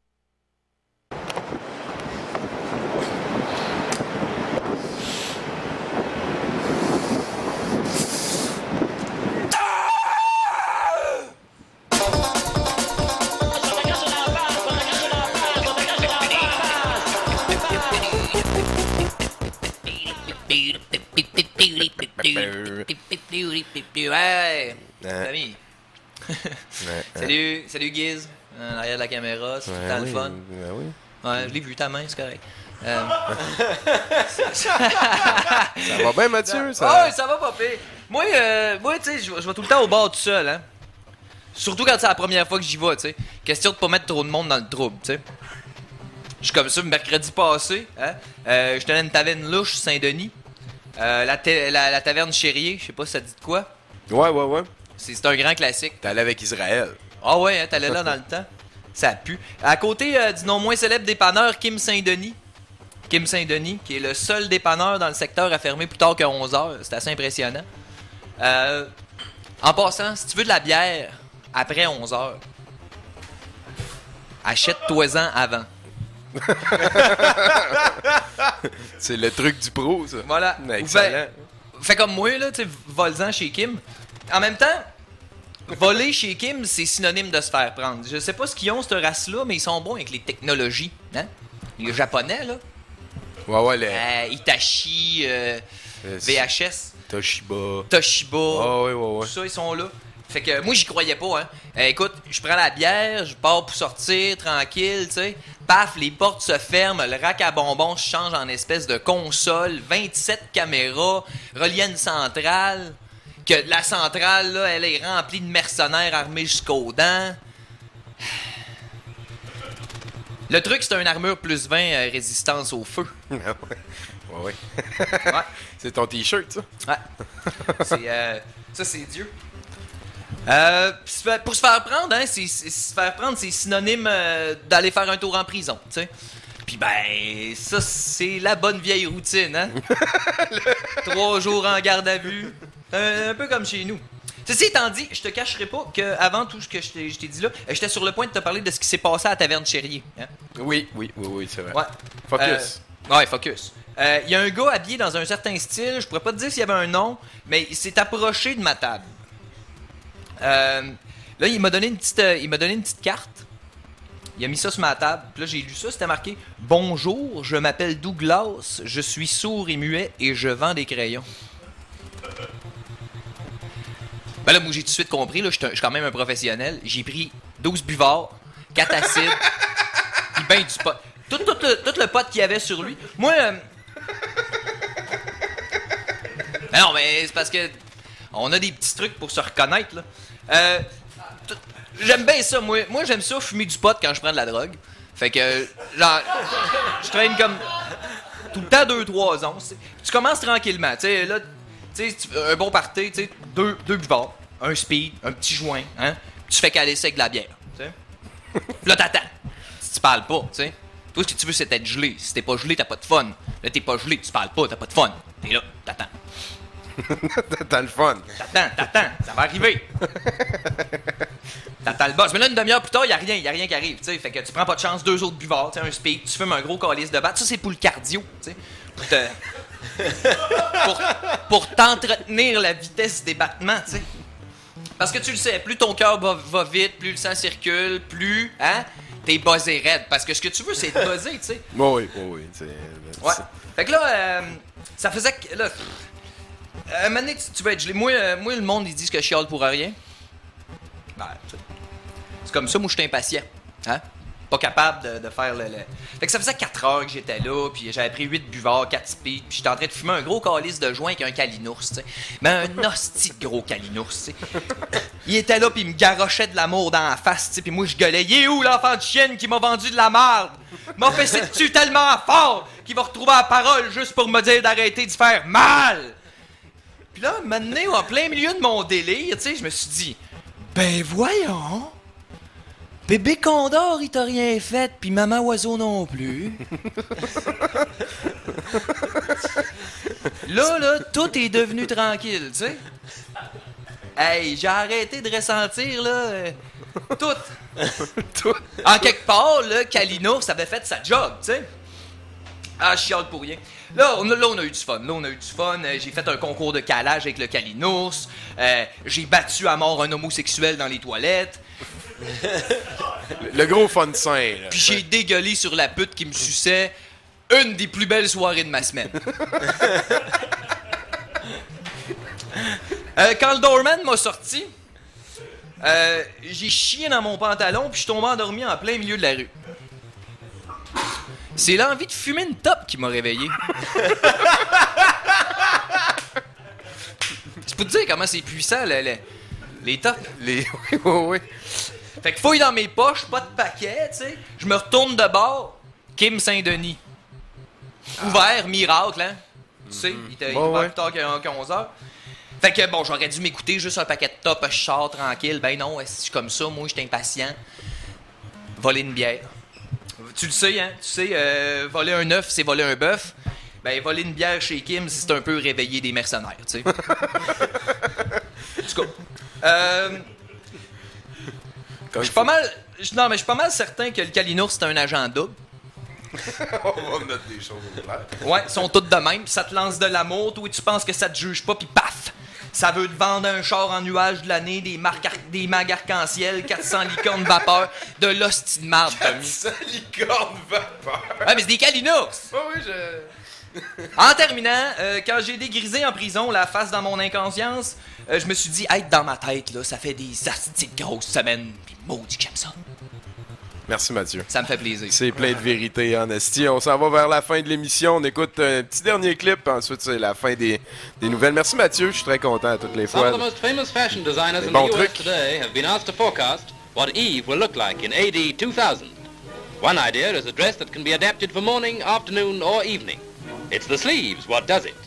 Hey! Hein? Salut! Ouais, Salut Giz, en arrière de la caméra, c'est tout le temps le oui, fun. ben oui. Ouais, je l'ai vu ta main, c'est correct. Ça va bien, Mathieu? Ah oui, ça va pas pire. Moi tu sais, je vais tout le temps au bar tout seul, hein. Surtout quand c'est la première fois que j'y vais, tu sais. Question de pas mettre trop de monde dans le trouble, tu sais. Je suis comme ça, mercredi passé, hein? J'étais dans une taverne louche, Saint-Denis. La taverne Chérier, je sais pas si ça dit de quoi. Ouais. C'est un grand classique. T'es allé avec Israël. Ah ouais, hein, t'allais là dans le temps. Ça pue. À côté du non moins célèbre dépanneur Kim Saint-Denis. Kim Saint-Denis, qui est le seul dépanneur dans le secteur à fermer plus tard que 11h. C'est assez impressionnant. En passant, si tu veux de la bière après 11h, achète-toi-en avant. C'est le truc du pro, ça. Voilà. Excellent. Fais comme moi, là, tu sais, vole-en chez Kim. En même temps, voler chez Kim, c'est synonyme de se faire prendre. Je sais pas ce qu'ils ont, cette race-là, mais ils sont bons avec les technologies. Hein? Les Japonais, là. Ouais, les... Hitachi, VHS. Toshiba. Ah ouais. Tout ça, ils sont là. Fait que moi, j'y croyais pas, hein. Écoute, je prends la bière, je pars pour sortir, tranquille, tu sais. Paf, les portes se ferment, le rack à bonbons se change en espèce de console, 27 caméras, reliées à une centrale. Que la centrale, là, elle est remplie de mercenaires armés jusqu'aux dents. Le truc, c'est une armure plus 20 résistance au feu. Ouais. C'est ton t-shirt, ça? Ouais. Ça, c'est Dieu. Pour se faire prendre, hein, se faire prendre, c'est synonyme d'aller faire un tour en prison, tu sais. Puis ben, ça, c'est la bonne vieille routine, hein. 3 jours en garde à vue. Un peu comme chez nous. Ceci étant dit, je te cacherai pas qu'avant tout ce que je t'ai dit là, j'étais sur le point de te parler de ce qui s'est passé à la taverne Chérier. Hein? Oui, c'est vrai. Ouais. Focus. Focus. Il y a un gars habillé dans un certain style, je pourrais pas te dire s'il y avait un nom, mais il s'est approché de ma table. Là, il m'a donné une petite carte. Il a mis ça sur ma table. Puis là, j'ai lu ça, c'était marqué « Bonjour, je m'appelle Douglas, je suis sourd et muet et je vends des crayons. » Ben là, moi, j'ai tout de suite compris, là, je suis quand même un professionnel. J'ai pris 12 buvards, 4 acides, puis ben du pot. Tout le pot qu'il y avait sur lui. Moi... Ben non, mais c'est parce que on a des petits trucs pour se reconnaître, là. J'aime bien ça, moi. Moi, j'aime ça, fumer du pot quand je prends de la drogue. Fait que, genre, je traîne comme tout le temps 2-3 onces. T'sais. Tu commences tranquillement, tu sais, là... Tu sais, un bon party, tu sais, deux buvards, un speed, un petit joint, hein? Tu fais caler ça avec de la bière, tu sais. Là, t'attends. Si tu parles pas, tu sais. Toi, ce que tu veux, c'est être gelé. Si t'es pas gelé, t'as pas de fun. Là, t'es pas gelé, tu parles pas, t'as pas de fun. T'es là, t'attends. T'attends le fun. T'attends, ça va arriver. T'attends le boss. Mais là, une demi-heure plus tard, y a rien qui arrive, tu sais. Fait que tu prends pas de chance, 2 autres buvards, tu sais, un speed, tu fumes un gros calice de batte. Ça, c'est pour le cardio, tu sais. Pour t'entretenir la vitesse des battements, tu sais. Parce que tu le sais, plus ton cœur va vite, plus le sang circule, plus, hein, t'es buzzé raide. Parce que ce que tu veux, c'est être buzzé, tu sais. Oui. Ouais. Fait que là, ça faisait que, là, un moment donné, tu vas être gelé. Moi, le monde, ils disent que je chiale pour rien. Ben, c'est comme ça, moi, je suis impatient, hein. Pas capable de faire le... Fait que ça faisait 4 heures que j'étais là, puis j'avais pris 8 buvards, 4 speed, puis j'étais en train de fumer un gros calice de joint avec un calinours, tu sais. Mais un hostie de gros calinours, tu sais. Il était là, puis il me garochait de l'amour dans la face, tu sais, puis moi je gueulais « Il est où l'enfant de chienne qui m'a vendu de la merde? M'a fait ça dessus tellement fort qu'il va retrouver la parole juste pour me dire d'arrêter d'y faire mal! » Puis là, maintenant, en plein milieu de mon délire, tu sais, je me suis dit « Ben voyons! » Bébé Condor, il t'a rien fait, puis Maman Oiseau non plus. Là, tout est devenu tranquille, tu sais. Hey, j'ai arrêté de ressentir, là, tout. En quelque part, là, Kalinours avait fait sa job, tu sais. Ah, je chiale pour rien. Là, on a eu du fun. J'ai fait un concours de calage avec le Kalinours. J'ai battu à mort un homosexuel dans les toilettes. Le gros fun sain, là. Puis j'ai dégueulé sur la pute qui me suçait. Une des plus belles soirées de ma semaine. Quand le doorman m'a sorti, j'ai chié dans mon pantalon puis je suis tombé endormi en plein milieu de la rue. C'est l'envie de fumer une top qui m'a réveillé. C'est pour te dire comment c'est puissant, les tops. Oui. Fait que fouille dans mes poches, pas de paquet, tu sais. Je me retourne de bord. Kim Saint-Denis. Ouvert, miracle, hein? Tu sais, il était ouvert plus tard qu'à 11h. Fait que bon, j'aurais dû m'écouter juste un paquet de top, je sors tranquille. Ben non, si je suis comme ça, moi, je suis impatient. Voler une bière. Tu le sais, hein? Tu sais, voler un œuf, c'est voler un bœuf. Ben, voler une bière chez Kim, c'est un peu réveiller des mercenaires, tu sais. En tout cas, je suis pas mal... Non, mais je suis pas mal certain que le Kalinours, c'est un agent double. On va mettre des choses au clair. Ouais, ils sont tous de même, pis ça te lance de l'amour, toi, tu penses que ça te juge pas, puis paf! Ça veut te vendre un char en nuage de l'année, des mags arc-en-ciel, 400 licornes vapeur, de l'hostie de marde, Tommy. 400 licornes vapeur! Ouais, mais c'est des Kalinours! Oui, En terminant, quand j'ai dégrisé en prison la face dans mon inconscience, je me suis dit, être dans ma tête, là, ça fait des astis de grosses semaines, pis maudit que j'aime ça. Merci Mathieu. Ça me fait plaisir. C'est plein de vérité en esti. On s'en va vers la fin de l'émission. On écoute un petit dernier clip. Ensuite, c'est la fin des nouvelles. Merci Mathieu. Je suis très content à toutes les Some fois. of the most famous fashion designers in Bon the US truc. today have been asked to forecast what Eve will look like in AD 2000. One idea is a dress that can be adapted for morning, afternoon, or evening. It's the sleeves what does it.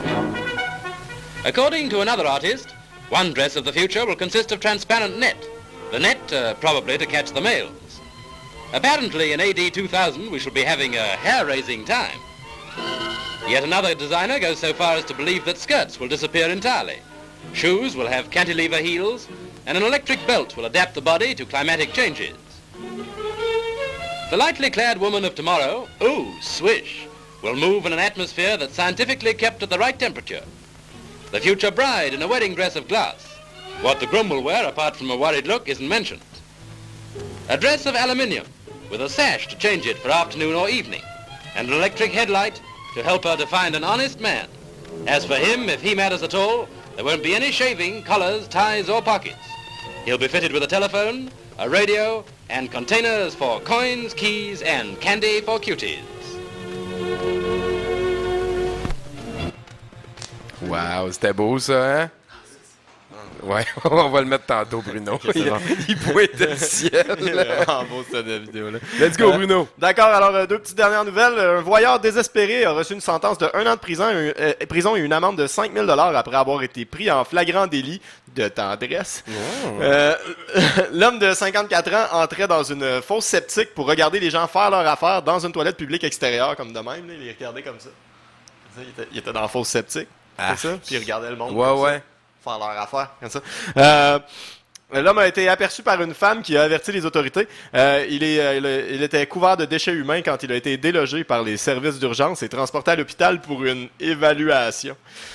According to another artist, one dress of the future will consist of transparent net. The net probably to catch the males. Apparently in AD 2000 we shall be having a hair-raising time. Yet another designer goes so far as to believe that skirts will disappear entirely. Shoes will have cantilever heels, and an electric belt will adapt the body to climatic changes. The lightly clad woman of tomorrow, ooh, swish, will move in an atmosphere that's scientifically kept at the right temperature. The future bride in a wedding dress of glass. What the groom will wear, apart from a worried look, isn't mentioned. A dress of aluminium, with a sash to change it for afternoon or evening, and an electric headlight to help her to find an honest man. As for him, if he matters at all, there won't be any shaving, collars, ties, or pockets. He'll be fitted with a telephone, a radio, and containers for coins, keys, and candy for cuties. Wow, c'était beau ça, hein? Ouais, on va le mettre tantôt, Bruno. Okay, bon. Il pointe le ciel. En beau, cette vidéo-là. Let's go, Bruno. D'accord, alors, deux petites dernières nouvelles. Un voyeur désespéré a reçu une sentence de 1 an de prison et une amende de 5 000 $ après avoir été pris en flagrant délit de tendresse. Oh. L'homme de 54 ans entrait dans une fosse septique pour regarder les gens faire leur affaire dans une toilette publique extérieure, comme de même. Là, il les regardait comme ça. Il était dans la fosse septique. C'est ça? Puis il regardait le monde. Ouais. Faire leur affaire, comme ça. L'homme a été aperçu par une femme qui a averti les autorités. Il était couvert de déchets humains quand il a été délogé par les services d'urgence et transporté à l'hôpital pour une évaluation.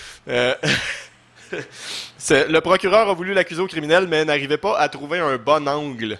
Le procureur a voulu l'accuser au criminel, mais n'arrivait pas à trouver un bon angle.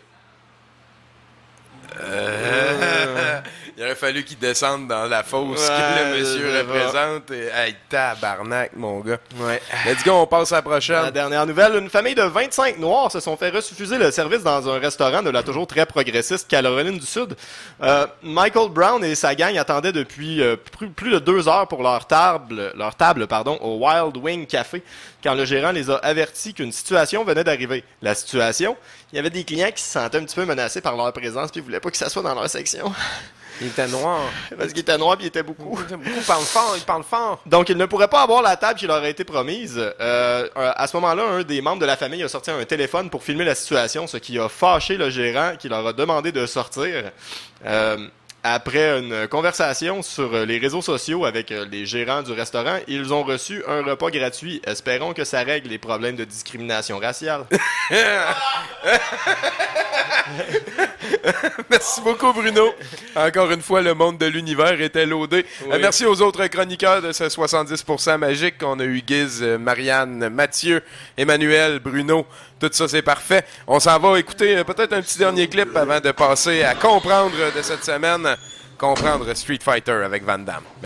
Il aurait fallu qu'il descende dans la fosse que le monsieur représente. Hey, tabarnak, mon gars. Ouais. Let's go, on passe à la prochaine. La dernière nouvelle, une famille de 25 Noirs se sont fait refuser le service dans un restaurant de la toujours très progressiste Caroline du Sud. Michael Brown et sa gang attendaient depuis plus de 2 heures pour leur table au Wild Wing Café quand le gérant les a avertis qu'une situation venait d'arriver. La situation, il y avait des clients qui se sentaient un petit peu menacés par leur présence puis ils voulaient pas que ça soit dans leur section. Il était noir. Parce qu'il était noir puis il était beaucoup. Il parle fort. Donc, il ne pourrait pas avoir la table qui leur a été promise. À ce moment-là, un des membres de la famille a sorti un téléphone pour filmer la situation, ce qui a fâché le gérant qui leur a demandé de sortir. Après une conversation sur les réseaux sociaux avec les gérants du restaurant, ils ont reçu un repas gratuit. Espérons que ça règle les problèmes de discrimination raciale. Merci beaucoup, Bruno. Encore une fois, le monde de l'univers était laudé. Oui. Merci aux autres chroniqueurs de ce 70% magique. On a eu Giz, Marianne, Mathieu, Emmanuel, Bruno. Tout ça, c'est parfait. On s'en va écouter peut-être un petit dernier clip avant de passer à comprendre de cette semaine. Comprendre Street Fighter avec Van Damme.